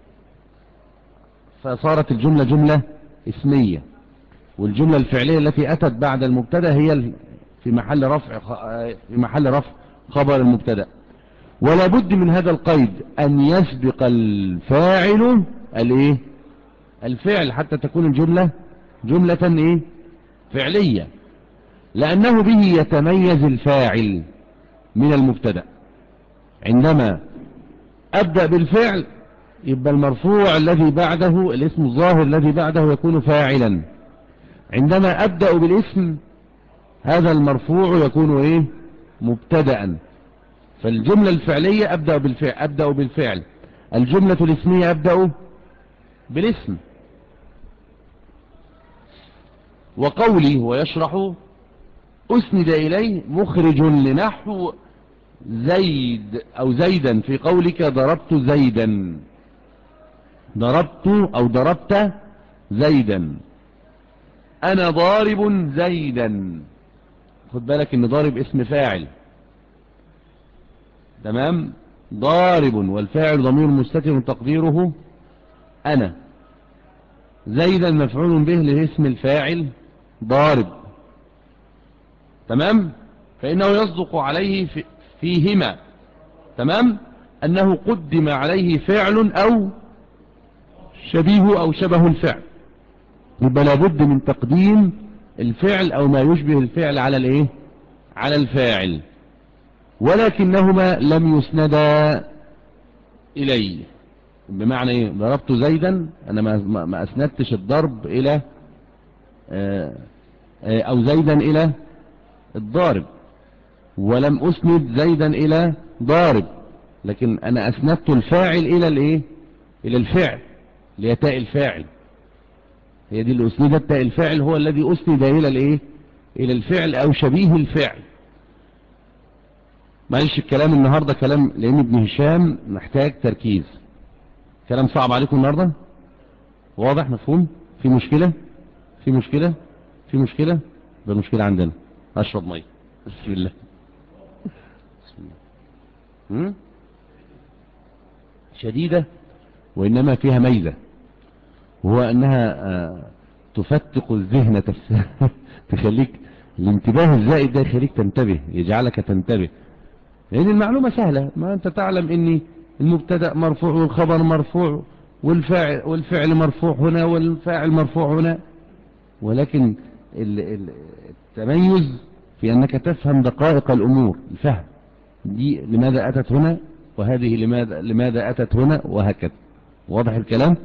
فصارت الجملة جملة اسمية، والجملة الفعلية التي أتت بعد المبتدا هي في محل رفع في محل رفع خبر المبتدا. ولا بد من هذا القيد أن يسبق الفاعل الايه الفعل حتى تكون الجملة جملة ايه فعلية، لأنه به يتميز الفاعل من المبتدا. عندما أبدأ بالفعل يبقى المرفوع الذي بعده الاسم الظاهر الذي بعده يكون فاعلا. عندما أبدأ بالاسم هذا المرفوع يكون ايه مبتدأ. فالجملة الفعلية أبدأ بالفعل, أبدأ بالفعل. الجملة الاسمية أبدأ بالاسم. وقولي ويشرح أسند إليه مخرج لنحو زيد أو زيدا، في قولك ضربت زيدا، ضربت أو ضربت زيدا، أنا ضارب زيدا. خد بالك إن ضارب اسم فاعل. تمام. ضارب والفاعل ضمير مستتر تقديره أنا، زيدا مفعول به لاسم الفاعل ضارب. تمام. فإنه يصدق عليه في فيهما تمام أنه قدم عليه فعل أو شبيه أو شبه الفعل، يبقى لابد من تقديم الفعل أو ما يشبه الفعل على الايه على الفاعل، ولكنهما لم يسندا إليه. بمعنى ايه؟ ضربت زيدا، انا ما, ما اسندتش الضرب الى او زيدا الى الضارب، ولم اسند زيدا الى ضارب، لكن انا اسندت الفاعل الى الايه الى الفعل اللي تاء الفاعل، هي دي اللي اسندت. تاء الفاعل هو الذي اسند الى الايه الى الفعل او شبيه الفعل. معلش الكلام النهاردة كلام لان ابن هشام محتاج تركيز. كلام صعب عليكم النهاردة؟ واضح؟ مفهوم؟ في مشكلة؟ في مشكلة؟ في مشكلة؟ ده مشكلة عندنا. اشرب مية. بسم الله. بسم الله. هم؟ شديدة وإنما فيها ميزة، وهو أنها تفتق الذهن، تخليك الانتباه الزائد ده يخليك تنتبه، يجعلك تنتبه. لأن المعلومة سهلة، ما أنت تعلم أن المبتدأ مرفوع والخبر مرفوع والفاعل, والفعل مرفوع هنا والفاعل مرفوع هنا، ولكن التميز في أنك تفهم دقائق الأمور. الفهم دي لماذا أتت هنا، وهذه لماذا, لماذا أتت هنا، وهكذا. واضح الكلام؟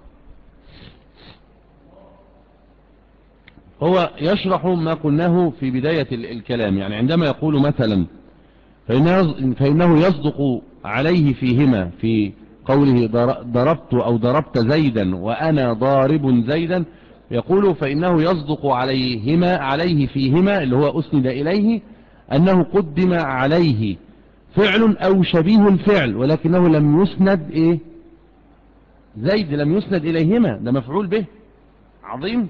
هو يشرح ما قلناه في بداية الكلام. يعني عندما يقول مثلا فإنه يصدق عليه فيهما، في قوله ضربت أو ضربت زيدا وأنا ضارب زيدا، يقول فإنه يصدق عليهما عليه فيهما اللي هو أسند إليه أنه قدم عليه فعل أو شبيه الفعل، ولكنه لم يسند إيه زيد، لم يسند إليهما، ده مفعول به. عظيم.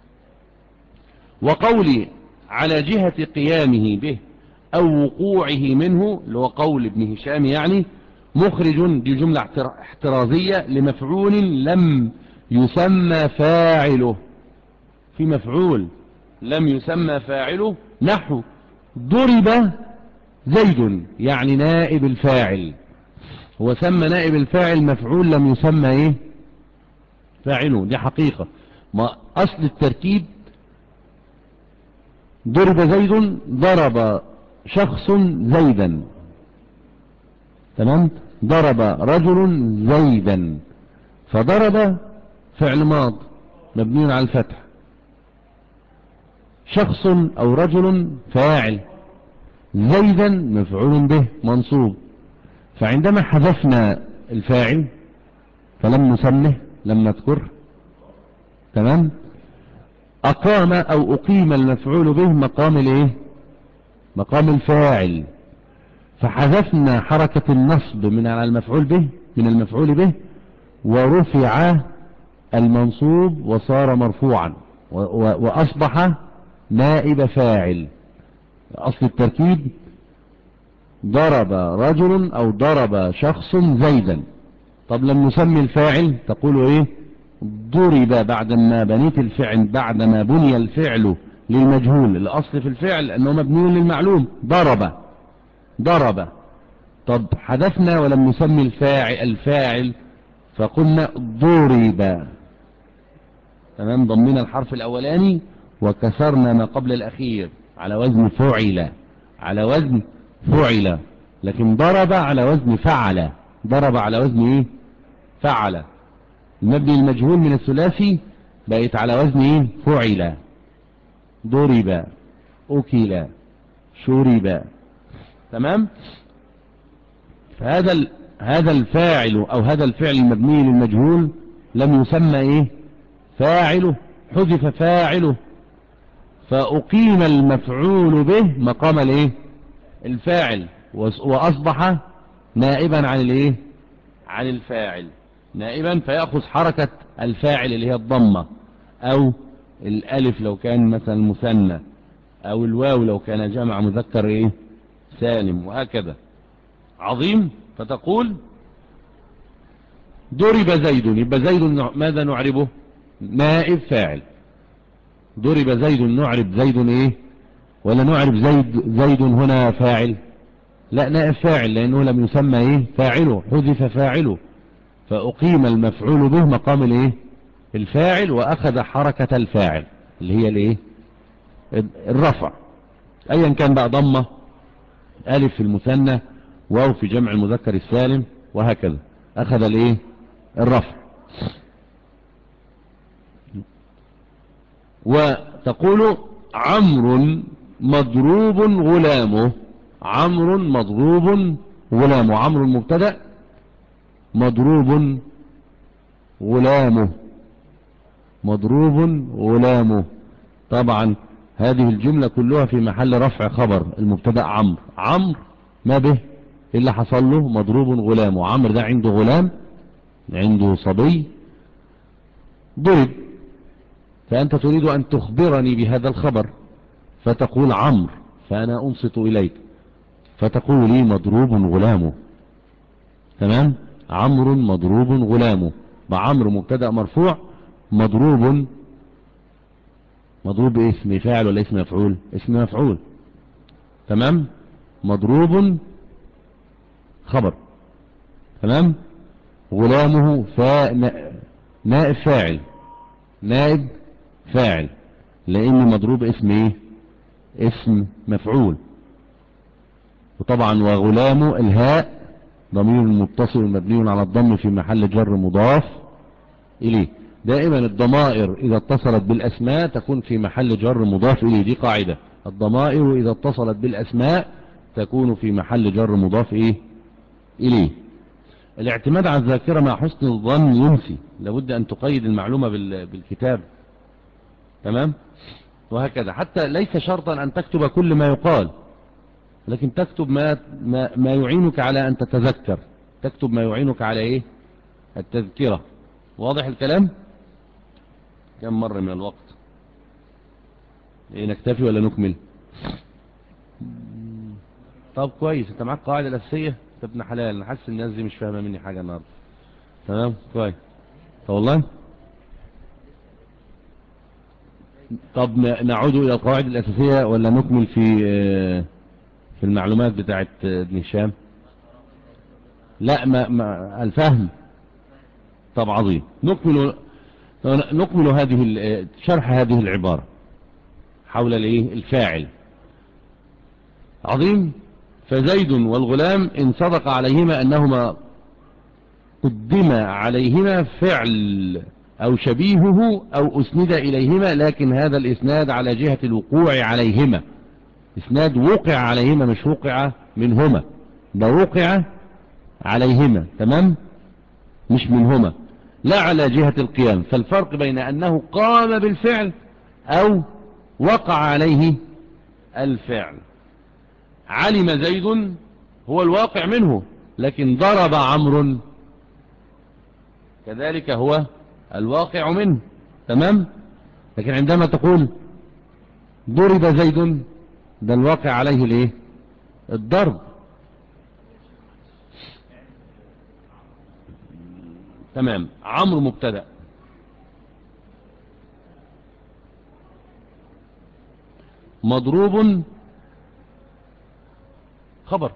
وقولي على جهة قيامه به أو وقوعه منه اللي هو قول ابن هشام، يعني مخرج، دي جملة احترازية لمفعول لم يسمى فاعله. في مفعول لم يسمى فاعله نحو ضرب زيد، يعني نائب الفاعل. هو سمى نائب الفاعل مفعول لم يسمى ايه فاعله، دي حقيقة. ما أصل التركيب ضرب زيد، ضرب شخص زيدا. تمام. ضرب رجل زيدا، فضرب فعل ماض مبني على الفتح، شخص أو رجل فاعل، زيدا مفعول به منصوب. فعندما حذفنا الفاعل فلم نسمه، لم نذكره، تمام، أقام أو أقيم المفعول به مقام الايه، مقام الفاعل. فحذفنا حركة النصب من على المفعول به، من المفعول به، ورفع المنصوب وصار مرفوعا وأصبح نائب فاعل. أصل التركيب ضرب رجل أو ضرب شخص زيدا. طب لم نسمي الفاعل تقول ايه؟ ضرب، بعدما بنيت الفعل، بعدما بني الفعل للمجهول، الأصل في الفعل أنه مبني للمعلوم، ضرب ضرب. طب حذفنا ولم نسمي الفاعل الفاعل فقلنا ضرب، تمام، ضمنا الحرف الأولاني وكسرنا ما قبل الأخير على وزن فعل، على وزن فعل. لكن ضرب على وزن فعل، ضرب على وزن ايه؟ فعل. المبني المجهول من الثلاثي بقت على وزن ايه؟ فعل. ضرب، أكل، شرب، تمام. فهذا ال... هذا الفاعل أو هذا الفعل المبني للمجهول لم يسمى ايه؟ فاعله، حذف فاعله، فأقيم المفعول به مقام الايه؟ الفاعل، وأصبح نائبا عن الايه؟ عن الفاعل، نائبا، فيأخذ حركة الفاعل اللي هي الضمة، أو الألف لو كان مثلا مثنى، أو الواو لو كان جمع مذكر ايه؟ سالم، وهكذا. عظيم. فتقول ضرب زيد، يبقى زيد ماذا نعربه؟ نائب فاعل. ضرب زيد، نعرب زيد ايه؟ ولا نعرب زيد زيد هنا فاعل؟ لا، نائب فاعل، لأنه لم يسمى ايه؟ فاعله، حذف فاعله، فأقيم المفعول به مقام الايه؟ الفاعل، وأخذ حركة الفاعل اللي هي الايه؟ الرفع، ايا كان بقى، ضمة، ألف في المثنى، واو في جمع المذكر السالم، وهكذا، أخذ الايه؟ الرفع. وتقول عمرو مضروب غلامه، عمرو مضروب غلامه، عمرو مبتدأ، مضروب غلامه، مضروب غلامه. طبعا هذه الجملة كلها في محل رفع خبر المبتدأ عمرو. عمرو ما به اللي حصل له؟ مضروب غلامه. عمرو ده عنده غلام، عنده صبي ضرب، فأنت تريد أن تخبرني بهذا الخبر، فتقول عمرو، فأنا أنصت إليك فتقول لي مضروب غلامه، تمام. عمرو مضروب غلامه، بعمرو مبتدأ مرفوع، مضروب، مضروب اسم فاعل ولا اسم مفعول؟ اسم مفعول، تمام. مضروب خبر، تمام. غلامه فا نائب فاعل، نائب فاعل، لأن مضروب اسم ايه؟ اسم مفعول. وطبعا وغلام الهاء ضمير متصل مبني على الضم في محل جر مضاف إليه. دائما الضمائر إذا اتصلت بالأسماء تكون في محل جر مضاف إليه، دي قاعدة. الضمائر إذا اتصلت بالأسماء تكون في محل جر مضاف إيه؟ إليه. الاعتماد على الذاكرة مع حسن الظن ينسي، لابد أن تقيد المعلومة بالكتاب، تمام. وهكذا، حتى ليس شرطا أن تكتب كل ما يقال، لكن تكتب ما, ما, ما يعينك على أن تتذكر، تكتب ما يعينك على إيه؟ التذكرة. واضح الكلام؟ كم مرة من الوقت؟ إيه، نكتفي ولا نكمل؟ طب كويس، انت معاك قاعدة الأساسية، ابن حلال. نحس الناس دي مش فاهمة مني حاجة النهاردة، تمام، كويس. طب والله، طب نعود إلى القواعد الأساسية ولا نكمل في في المعلومات بتاعت ابن هشام؟ لا، ما, ما الفهم. طب عظيم، نكمل نكمل هذه شرح هذه العبارة حول الايه؟ الفاعل. عظيم. فزيد والغلام إن صدق عليهما أنهما قدم عليهما فعل أو شبيهه أو أسند إليهما، لكن هذا الإسناد على جهة الوقوع عليهما، إسناد وقع عليهما مش وقع منهما، ده وقع عليهما تمام، مش منهما، لا على جهة القيام. فالفرق بين أنه قام بالفعل أو وقع عليه الفعل. علم زيد هو الواقع منه، لكن ضرب عمرو كذلك هو الواقع منه تمام. لكن عندما تقول ضرب زيد، ده الواقع عليه الايه؟ الضرب تمام. عمرو مبتدأ، مضروب خبر،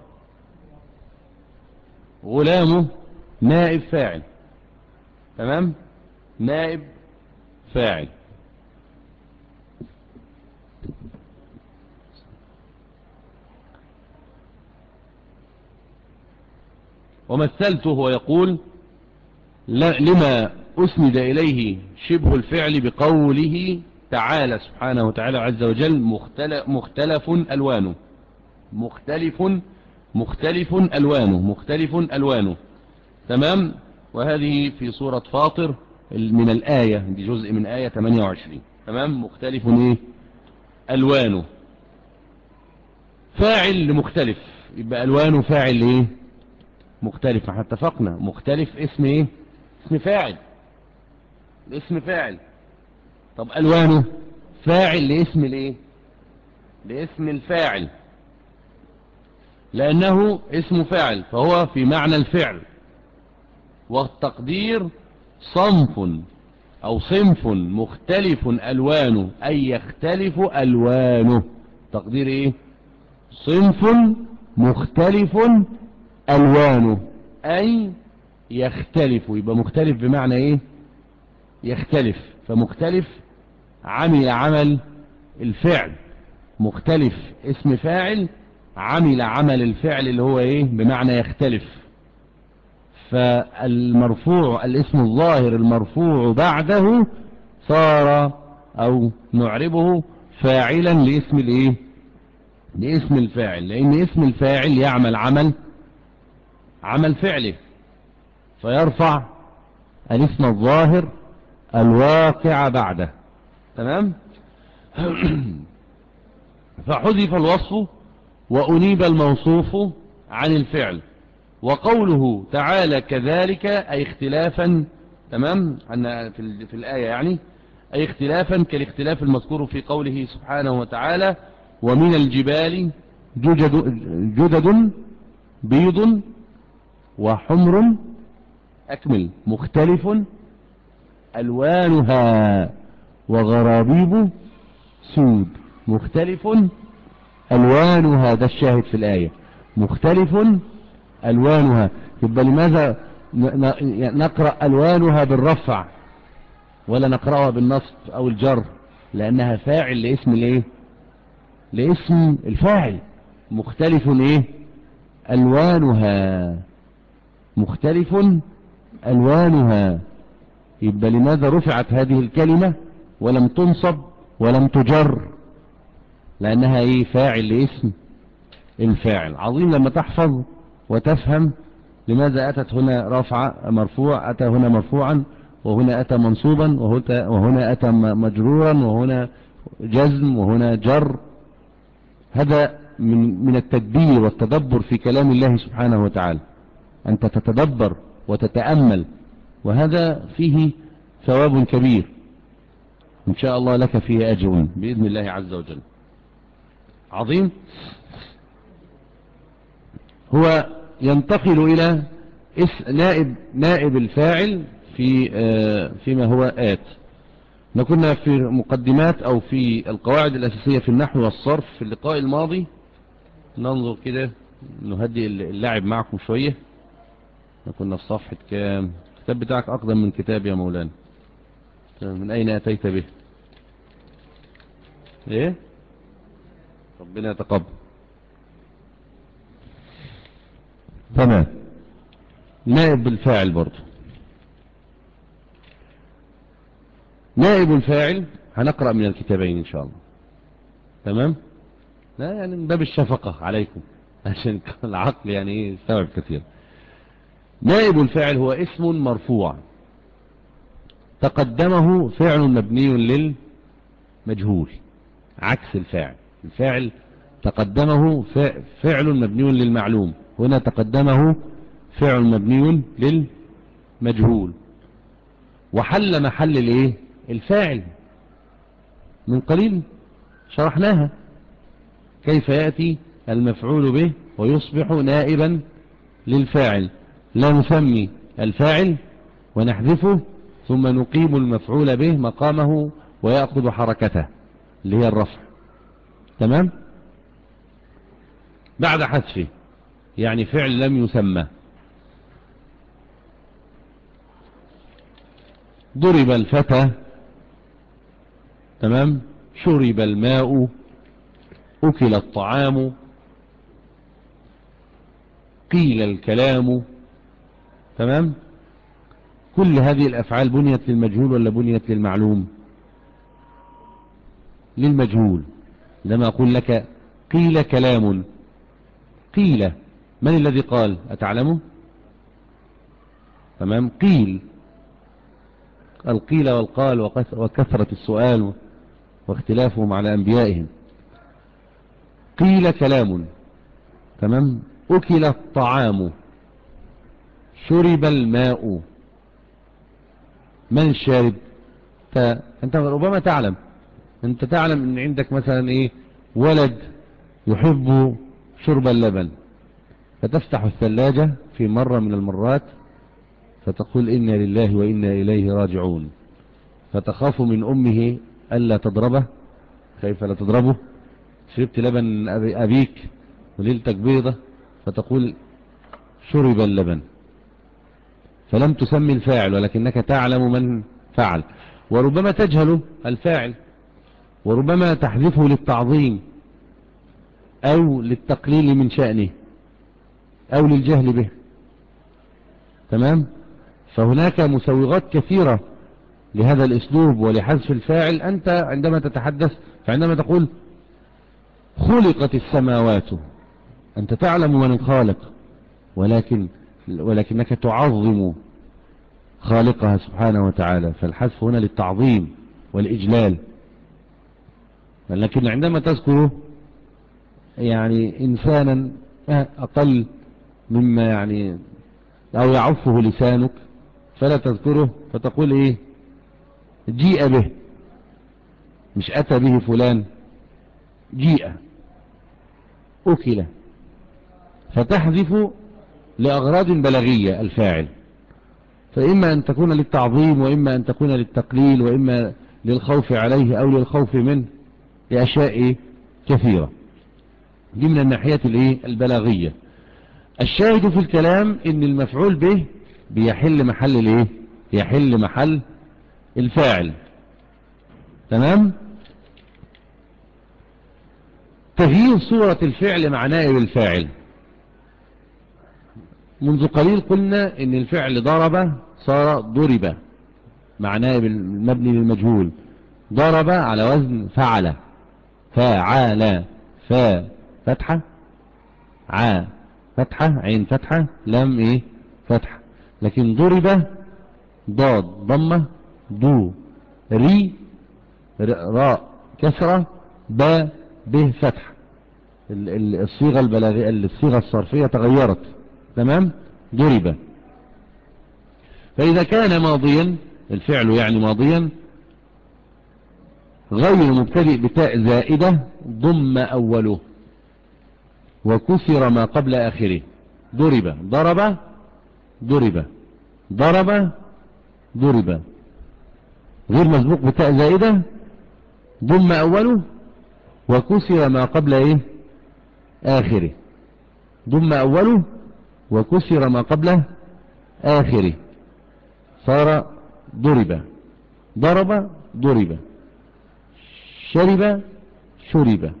غلامه نائب فاعل تمام، نائب فاعل. ومثلته ويقول لما أسند إليه شبه الفعل بقوله تعالى سبحانه وتعالى عز وجل مختلف, مختلف ألوانه، مختلف مختلف ألوانه مختلف ألوانه تمام. وهذه في سورة فاطر من الآية دي، جزء من آية ثمانية وعشرين تمام. مختلف إيه؟ ألوانه، فاعل لمختلف، يبقى ألوانه فاعل إيه؟ مختلف. احنا اتفقنا مختلف اسم إيه؟ اسم فاعل، اسم فاعل. طب ألوانه فاعل لاسم الإيه؟ لاسم الفاعل، لأنه اسم فاعل فهو في معنى الفعل. والتقدير صنف أو صنف مختلف ألوانه، أي يختلف ألوانه. تقدير إيه؟ صنف مختلف ألوانه أي يختلف. يبقى مختلف بمعنى إيه؟ يختلف. فمختلف عمل عمل الفعل، مختلف اسم فاعل عمل عمل الفعل اللي هو إيه؟ بمعنى يختلف. فالمرفوع الاسم الظاهر المرفوع بعده صار أو نعربه فاعلا لاسم الايه؟ لاسم الفاعل، لأن اسم الفاعل يعمل عمل عمل فعله، فيرفع الاسم الظاهر الواقع بعده تمام. فحذف الوصف وأنيب الموصوف عن الفعل. وقوله تعالى كذلك أي اختلافا تمام في, في الآية يعني، أي اختلافا كالاختلاف المذكور في قوله سبحانه وتعالى ومن الجبال جدد, جدد بيض وحمر أكمل مختلف ألوانها وغرابيب سود. مختلف ألوانها، ده الشاهد في الآية، مختلف ألوانها. يبقى لماذا نقرأ ألوانها بالرفع ولا نقرأها بالنصب أو الجر؟ لأنها فاعل لاسم الايه؟ لاسم الفاعل. مختلف ايه؟ ألوانها، مختلف ألوانها. يبقى لماذا رفعت هذه الكلمة ولم تنصب ولم تجر؟ لأنها ايه؟ فاعل لاسم الفاعل. عظيم لما تحفظ وتفهم لماذا أتت هنا رفع مرفوع، أتى هنا مرفوعا وهنا أتى منصوبا وهنا أتى مجرورا وهنا جزم وهنا جر. هذا من من التدبير والتدبر في كلام الله سبحانه وتعالى، أنت تتدبر وتتأمل، وهذا فيه ثواب كبير إن شاء الله لك فيه أجر بإذن الله عز وجل. عظيم. هو ينتقل إلى نائب نائب الفاعل في آه فيما هو آت. كنا في مقدمات أو في القواعد الأساسية في النحو والصرف في اللقاء الماضي. ننظر كده نهدي اللعب معكم شوية. كنا في صفحة كام؟ الكتاب بتاعك أقدم من كتاب يا مولانا، من أين أتيت به؟ إيه؟ ربنا يتقبل. تمام. نائب الفاعل برضه. نائب الفاعل هنقرأ من الكتابين إن شاء الله. تمام؟ لا يعني من باب الشفقة عليكم عشان العقل يعني ايه يستوعب كثير. نائب الفاعل هو اسم مرفوع تقدمه فعل مبني للمجهول، عكس الفاعل. الفاعل تقدمه فعل مبني للمعلوم، هنا تقدمه فعل مبني للمجهول، وحل محل الايه الفاعل. من قليل شرحناها كيف يأتي المفعول به ويصبح نائبا للفاعل. لا نسمي الفاعل ونحذفه ثم نقيم المفعول به مقامه ويأخذ حركته اللي هي الرفع. تمام؟ بعد حذفه يعني فعل لم يسمى. ضرب الفتى، تمام، شرب الماء، أكل الطعام، قيل الكلام. تمام؟ كل هذه الأفعال بنيت للمجهول ولا بنيت للمعلوم؟ للمجهول. لما أقول لك قيل كلام، قيل من الذي قال؟ أتعلمه؟ تمام؟ قيل، القيل والقال وكثرة السؤال واختلافهم على أنبيائهم. قيل كلام. تمام؟ أكل الطعام، شرب الماء. من الشارب؟ أنت ربما تعلم، أنت تعلم أن عندك مثلا إيه ولد يحب شرب اللبن، فتفتح الثلاجة في مرة من المرات فتقول إنا لله وإنا إليه راجعون، فتخاف من أمه ألا تضربه. كيف لا تضربه؟ شربت لبن أبيك وليلتك بيضة، فتقول شرب اللبن، فلم تسمي الفاعل ولكنك تعلم من فعل. وربما تجهل الفاعل، وربما تحذفه للتعظيم أو للتقليل من شأنه أو للجهل به. تمام؟ فهناك مسوغات كثيرة لهذا الاسلوب ولحذف الفاعل. أنت عندما تتحدث، فعندما تقول خلقت السماوات، أنت تعلم من الخالق، ولكن ولكنك تعظم خالقها سبحانه وتعالى، فالحذف هنا للتعظيم والإجلال. لكن عندما تذكر يعني إنسانا أقل مما يعني أو يعفه لسانك فلا تذكره، فتقول إيه جيء به، مش أتى به فلان، جيء، أكل، فتحذف لأغراض بلاغية الفاعل، فإما أن تكون للتعظيم وإما أن تكون للتقليل وإما للخوف عليه أو للخوف منه، لأشياء كثيرة. دي من الناحية البلاغية. الشاهد في الكلام إن المفعول به بيحل محل الايه يحل محل الفاعل. تمام؟ تغيير صورة الفعل مع نائب الفاعل. منذ قليل قلنا ان الفعل ضرب صار ضرب مع نائب المبني للمجهول. ضرب على وزن فعل، فعل، فا فتحة، ع فتحة، عين فتحة، لم ايه فتحة. لكن ضرب ضاد ضمة، دو ري راء كسرة، با به فتح. الصيغة البلاغية الصيغة الصرفية تغيرت. تمام؟ ضرب. فإذا كان ماضيا الفعل يعني ماضيا غير مبتدئ بتاء زائدة ضم أوله وكسر ما قبل آخره. ضرب ضرب ضرب ضرب ضرب، غير مسبوق بتاء زائدة ضم أوله وكسر ما قبل ايه آخره. ضم أوله وكسر ما قبل آخره صار ضرب. ضرب ضرب، شرب شرب،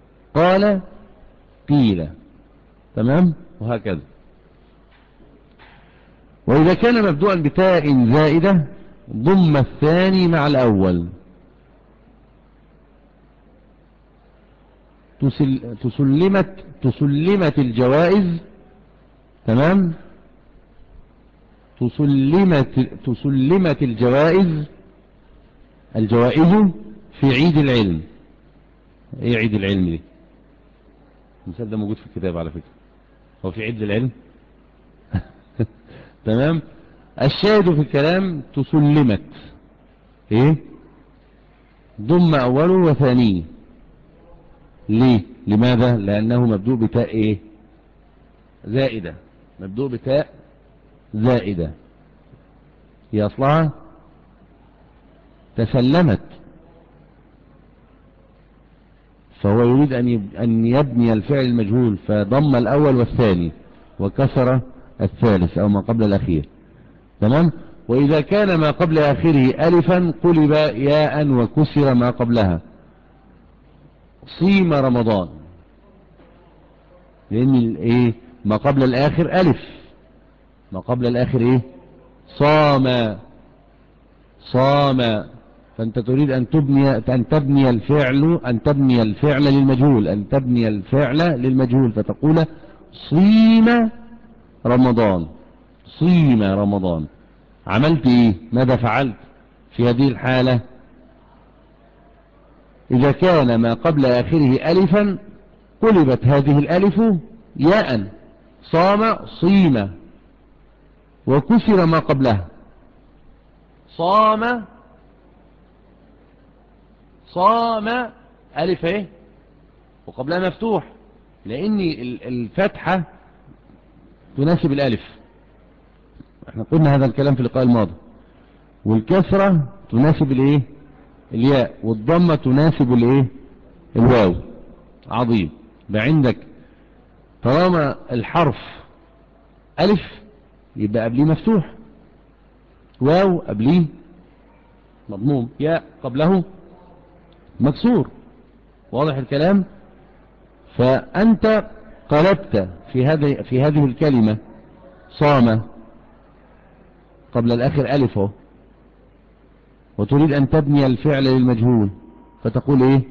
قال قيل. تمام؟ وهكذا. وإذا كان مبدوءا بتاء زائدة ضم الثاني مع الأول. تسل تسلمت تسلمت الجوائز، تمام، تسلمت تسلمت الجوائز الجوائز في عيد العلم. ايه عيد العلم دي؟ المثال ده موجود في الكتاب على فكرة. هو في عيد العلم؟ تمام. الشاهد في الكلام تسلمت ايه؟ ضم اوله وثانيه. ليه؟ لماذا؟ لانه مبدوء بتاء ايه؟ زائدة. مبدوء بتاء زائدة، هي اصلها تسلمت، فهو يريد أن يبني الفعل المجهول فضم الأول والثاني وكسر الثالث أو ما قبل الأخير، تمام. وإذا كان ما قبل آخره ألفا قلب ياء وكسر ما قبلها. صيم رمضان، لأن إيه؟ ما قبل الآخر ألف، ما قبل الآخر إيه؟ صام صام. فأنت تريد أن تبني أن تبني الفعل أن تبني الفعل للمجهول أن تبني الفعل للمجهول فتقول صيم رمضان. صيم رمضان. عملت إيه؟ ماذا فعلت في هذه الحالة؟ إذا كان ما قبل آخره ألفا قلبت هذه الألف ياء. صام صيم وكسر ما قبلها. صام صام ألف ايه وقبلها مفتوح، لأن الفتحة تناسب الألف، احنا قلنا هذا الكلام في اللقاء الماضي. والكسرة تناسب الايه؟ الياء. والضمة تناسب الايه؟ الواو. عظيم. يبقى عندك طالما الحرف ألف يبقى قبليه مفتوح، واو قبليه مضموم، ياء قبله مكسور. واضح الكلام؟ فأنت قلبت في هذه في هذه الكلمة صام قبل الآخر ألف، وتريد أن تبني الفعل للمجهول فتقول إيه؟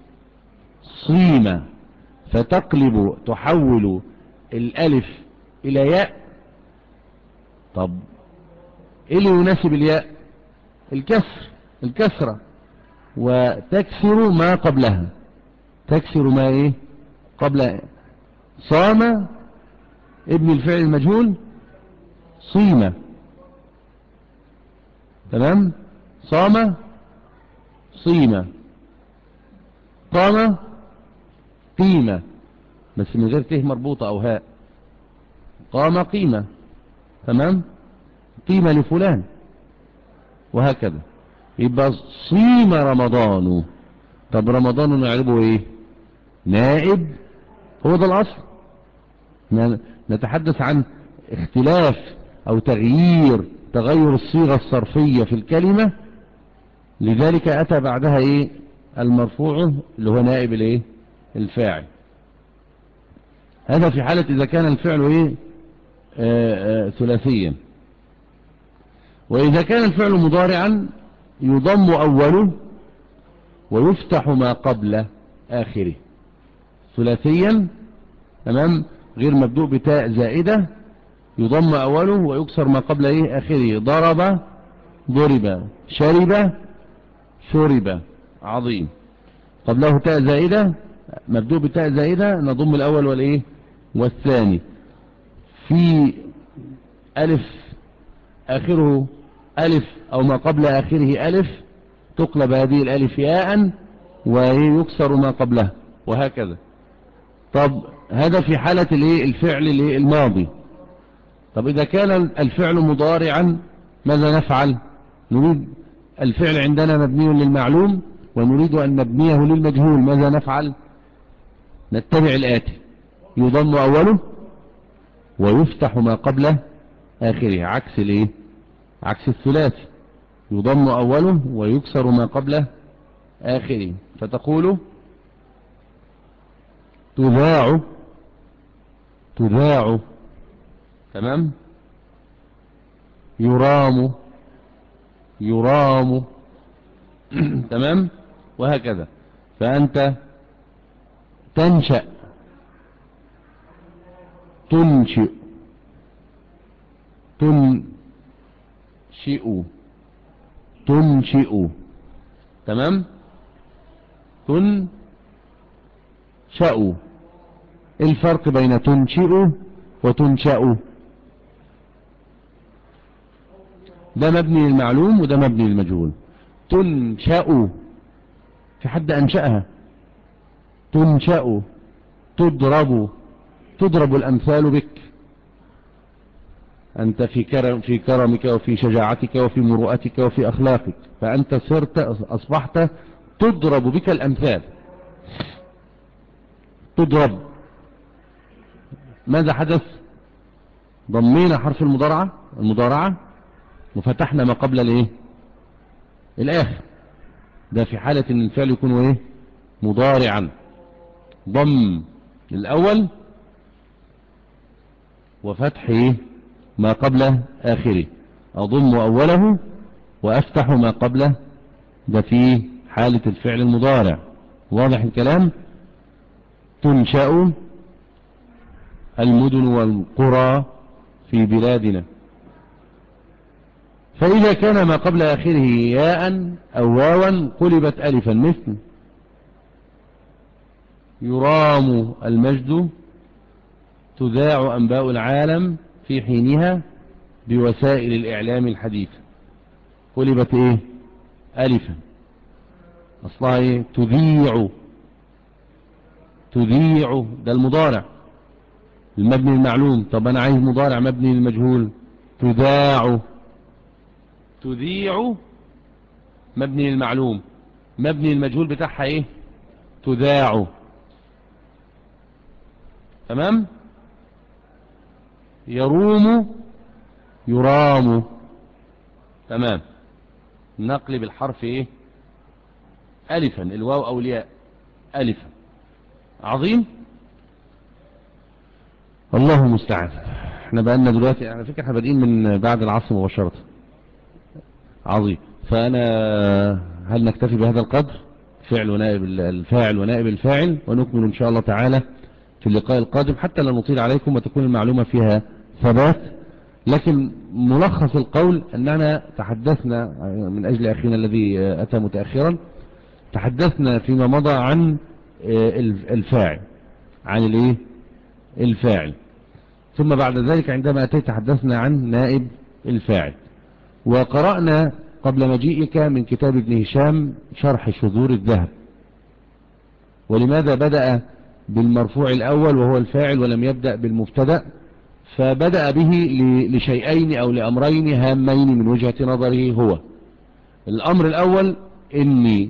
صيم. فتقلب تحول الألف إلى ياء. طب إيه اللي يناسب الياء؟ الكسر، الكسرة، وتكسر ما قبلها. تكسر ما إيه قبل صام ابن الفعل المجهول صيم، تمام. صام صيم. قام قيمة، بس من غير ته مربوطة أو هاء. قام قيمة، تمام. قيمة لفلان، وهكذا. يبقى صيم رمضان. طب رمضان نعربه ايه؟ نائب. هو ده الأصل. نتحدث عن اختلاف أو تغيير تغير الصيغة الصرفية في الكلمة، لذلك أتى بعدها ايه؟ المرفوع اللي هو نائب الايه؟ الفاعل. هذا في حالة إذا كان الفعل ايه؟ آآ آآ ثلاثيا. وإذا كان الفعل مضارعا يضم أوله ويفتح ما قبل آخره. ثلاثيا، تمام، غير مبدوء بتاء زائدة، يضم أوله ويكسر ما قبل إيه؟ آخره. ضرب ضرب، شرب شرب. عظيم. قبله تاء زائدة، مبدوء بتاء زائدة، نضم الأول والإيه؟ والثاني. في ألف آخره ألف أو ما قبل آخره ألف تقلب هذه الألف ياء ويكسر ما قبلها، وهكذا. طب هذا في حالة الايه؟ الفعل الايه؟ الماضي. طب إذا كان الفعل مضارعا ماذا نفعل؟ نريد الفعل عندنا مبني للمعلوم ونريد أن نبنيه للمجهول، ماذا نفعل؟ نتبع الآتي: يضم أوله ويفتح ما قبله آخره، عكس الايه؟ عكس الثلاثي. يضم أوله ويكسر ما قبله آخره. فتقول تذاع تذاع، تمام. يرام يرام تمام، وهكذا. فأنت تنشأ، تنشئ، تنشئ، تنشئ، تمام. تنشأ. إيه الفرق بين تنشئ وتنشأ؟ ده مبني للمعلوم وده مبني للمجهول. تنشأ، في حد أنشأها. تنشأ، تضرب، تضرب الأمثال بك، أنت في كرم في كرمك وفي شجاعتك وفي مروءتك وفي أخلاقك، فأنت صرت أصبحت تضرب بك الأمثال. تضرب، ماذا حدث؟ ضمينا حرف المضارعة المضارعة وفتحنا ما قبل الايه؟ الآخر. ده في حالة ان الفعل يكون ايه؟ مضارعا. ضم الأول وفتح ايه؟ ما قبل آخره. أضم أوله وأفتح ما قبله، ده في حالة الفعل المضارع. واضح الكلام؟ تنشأ المدن والقرى في بلادنا. فإذا كان ما قبل آخره ياء أو واوا قلبت ألفا، مثل يرام المجد، تذاع أنباء العالم في حينها بوسائل الإعلام الحديثة. قلبت إيه؟ ألفا. أصلها إيه؟ تذيع. تذيع ده المضارع المبني المعلوم. طب أنا عايز مضارع مبني المجهول. تذاع. تذيع مبني المعلوم، مبني المجهول بتاعها إيه؟ تذاع. تمام. يروم، يرام. تمام. نقلب الحرف ايه؟ الفا، الواو او الياء الفا. عظيم. الله المستعان. احنا بقالنا دلوقتي على فكرة احنا بادئين من بعد العصر مباشرة. عظيم. فانا هل نكتفي بهذا القدر؟ فعل ونائب الفاعل ونائب الفاعل، ونكمل ان شاء الله تعالى في اللقاء القادم حتى لا نطيل عليكم وتكون المعلومة فيها ثبات. لكن ملخص القول أننا تحدثنا من أجل أخينا الذي أتى متأخرا، تحدثنا فيما مضى عن الفاعل، عن الايه؟ الفاعل. ثم بعد ذلك عندما أتيت تحدثنا عن نائب الفاعل. وقرأنا قبل مجيئك من كتاب ابن هشام شرح شذور الذهب. ولماذا بدأ بالمرفوع الأول وهو الفاعل ولم يبدأ بالمبتدأ؟ فبدأ به لشيئين أو لأمرين هامين من وجهة نظره. هو الأمر الأول إن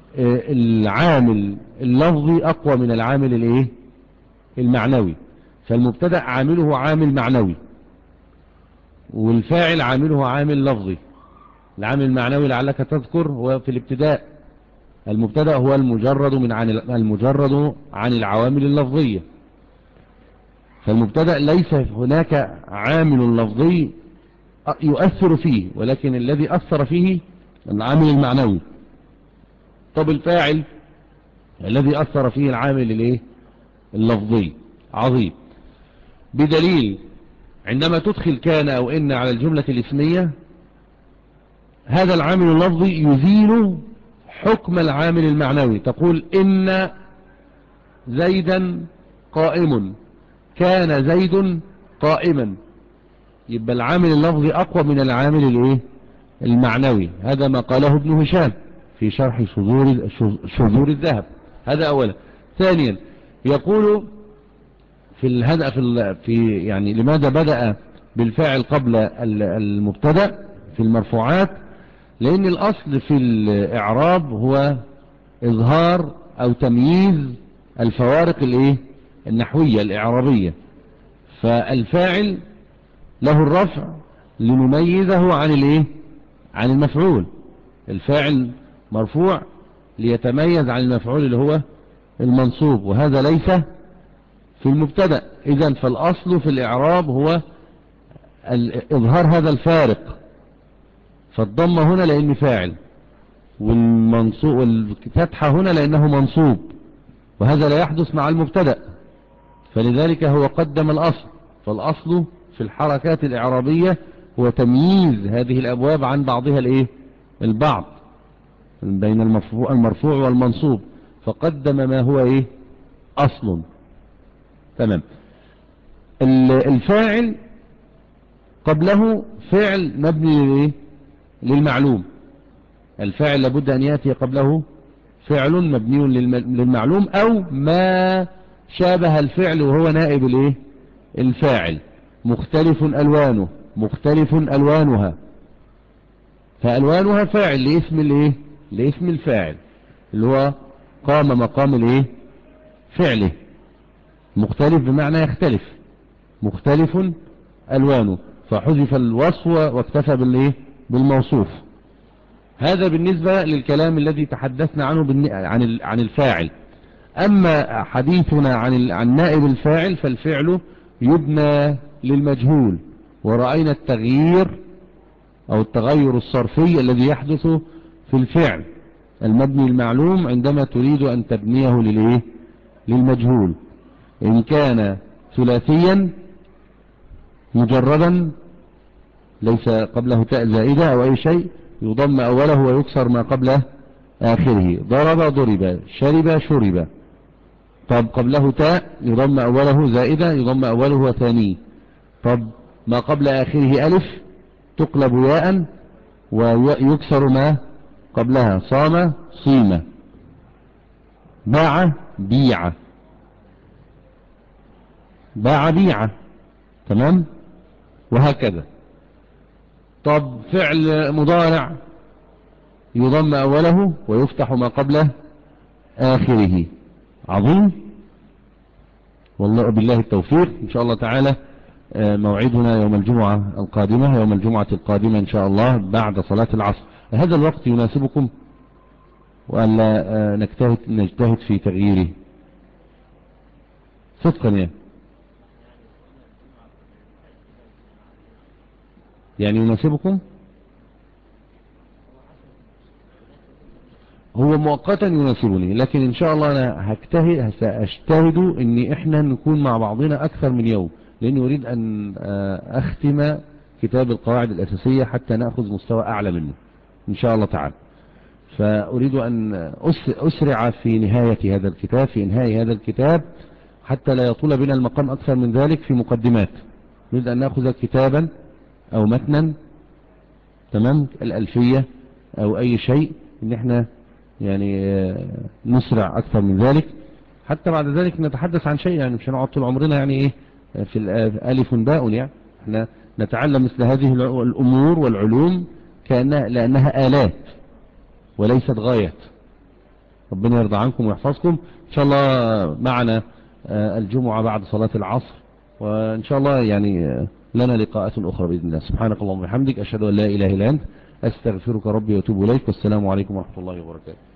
العامل اللفظي أقوى من العامل الايه؟ المعنوي. فالمبتدأ عامله عامل معنوي والفاعل عامله عامل لفظي. العامل المعنوي لعلك تذكر هو في الابتداء. المبتدأ هو المجرد من عن المجرد عن العوامل اللفظية. فالمبتدأ ليس هناك عامل لفظي يؤثر فيه، ولكن الذي أثر فيه العامل المعنوي. طب الفاعل الذي أثر فيه العامل الايه؟ اللفظي. عظيم. بدليل عندما تدخل كان أو إن على الجملة الاسمية، هذا العامل اللفظي يزيل حكم العامل المعنوي. تقول إن زيدا قائم، كان زيد قائما. يبقى العامل اللفظي أقوى من العامل الايه؟ المعنوي. هذا ما قاله ابن هشام في شرح شذور شذور الذهب. هذا أولا. ثانيا يقول في الهدأ في, في يعني لماذا بدأ بالفاعل قبل المبتدأ في المرفوعات؟ لأن الأصل في الإعراب هو إظهار أو تمييز الفوارق الايه؟ النحوية الإعرابية. فالفاعل له الرفع لنميزه عن الايه؟ عن المفعول. الفاعل مرفوع ليتميز عن المفعول اللي هو المنصوب، وهذا ليس في المبتدأ. إذن فالأصل في الإعراب هو إظهار هذا الفارق، فالضمة هنا لأنه فاعل، والمنصوب والفتحة هنا لأنه منصوب، وهذا لا يحدث مع المبتدأ، فلذلك هو قدم الأصل. فالأصل في الحركات الإعرابية هو تمييز هذه الأبواب عن بعضها الإيه؟ البعض، بين المرفوع, المرفوع والمنصوب، فقدم ما هو إيه؟ أصل. تمام. الفاعل قبله فعل مبني للإيه؟ للمعلوم. الفاعل لابد أن يأتي قبله فعل مبني للمعلوم أو ما شابه الفعل وهو نائب الإيه؟ الفاعل، مختلف ألوانه، مختلف ألوانها. فألوانها فاعل لاسم الإيه؟ لاسم الفاعل اللي هو قام مقام الإيه؟ فعله. مختلف بمعنى يختلف، مختلف ألوانه، فحذف الوصف واكتفى بالإيه؟ بالموصوف. هذا بالنسبة للكلام الذي تحدثنا عنه عن عن الفاعل. أما حديثنا عن عن نائب الفاعل فالفعل يبنى للمجهول، ورأينا التغيير أو التغير الصرفي الذي يحدث في الفعل المبني المعلوم عندما تريد أن تبنيه للإيه؟ للمجهول. إن كان ثلاثيا مجردا ليس قبله تاء زائدة أو أي شيء يضم أوله ويكسر ما قبله آخره. ضرب ضرب، شرب شرب. طب قبله تاء يضم أوله زائدة، يضم أوله وثانيه. طب ما قبل آخره ألف تقلب ياء ويكسر ما قبلها. صام صيمة، باع بيع، باع بيع. تمام، وهكذا. طب فعل مضارع يضم أوله ويفتح ما قبله آخره. عظيم. والله بالله التوفيق. إن شاء الله تعالى موعدنا يوم الجمعة القادمة، يوم الجمعة القادمة إن شاء الله بعد صلاة العصر. هذا الوقت يناسبكم وألا نجتهد, نجتهد في تغييره صدقا؟ يعني يعني يناسبكم؟ هو مؤقتا يناسبني، لكن ان شاء الله انا هجتهد ساجتهد ان احنا نكون مع بعضنا اكثر من يوم، لاني اريد ان اختم كتاب القواعد الاساسية حتى ناخذ مستوى اعلى منه ان شاء الله تعالى. فاريد ان اسرع في نهاية هذا الكتاب، في انهاء هذا الكتاب، حتى لا يطول بنا المقام اكثر من ذلك في مقدمات. نريد ان ناخذ كتابا او متنا، تمام، الالفية او اي شيء، ان احنا يعني نسرع أكثر من ذلك، حتى بعد ذلك نتحدث عن شيء. يعني مش هنقعد طول عمرنا يعني إيه في الألف باء. يعني احنا نتعلم مثل هذه الأمور والعلوم كأنها لأنها آلات وليست غايات. ربنا يرضى عنكم ويحفظكم. إن شاء الله معنا الجمعة بعد صلاة العصر، وإن شاء الله يعني لنا لقاءات أخرى بإذن الله. سبحانك اللهم وبحمدك، أشهد أن لا إله إلا أنت، أستغفرك ربي وأتوب إليك، والسلام عليكم ورحمة الله وبركاته.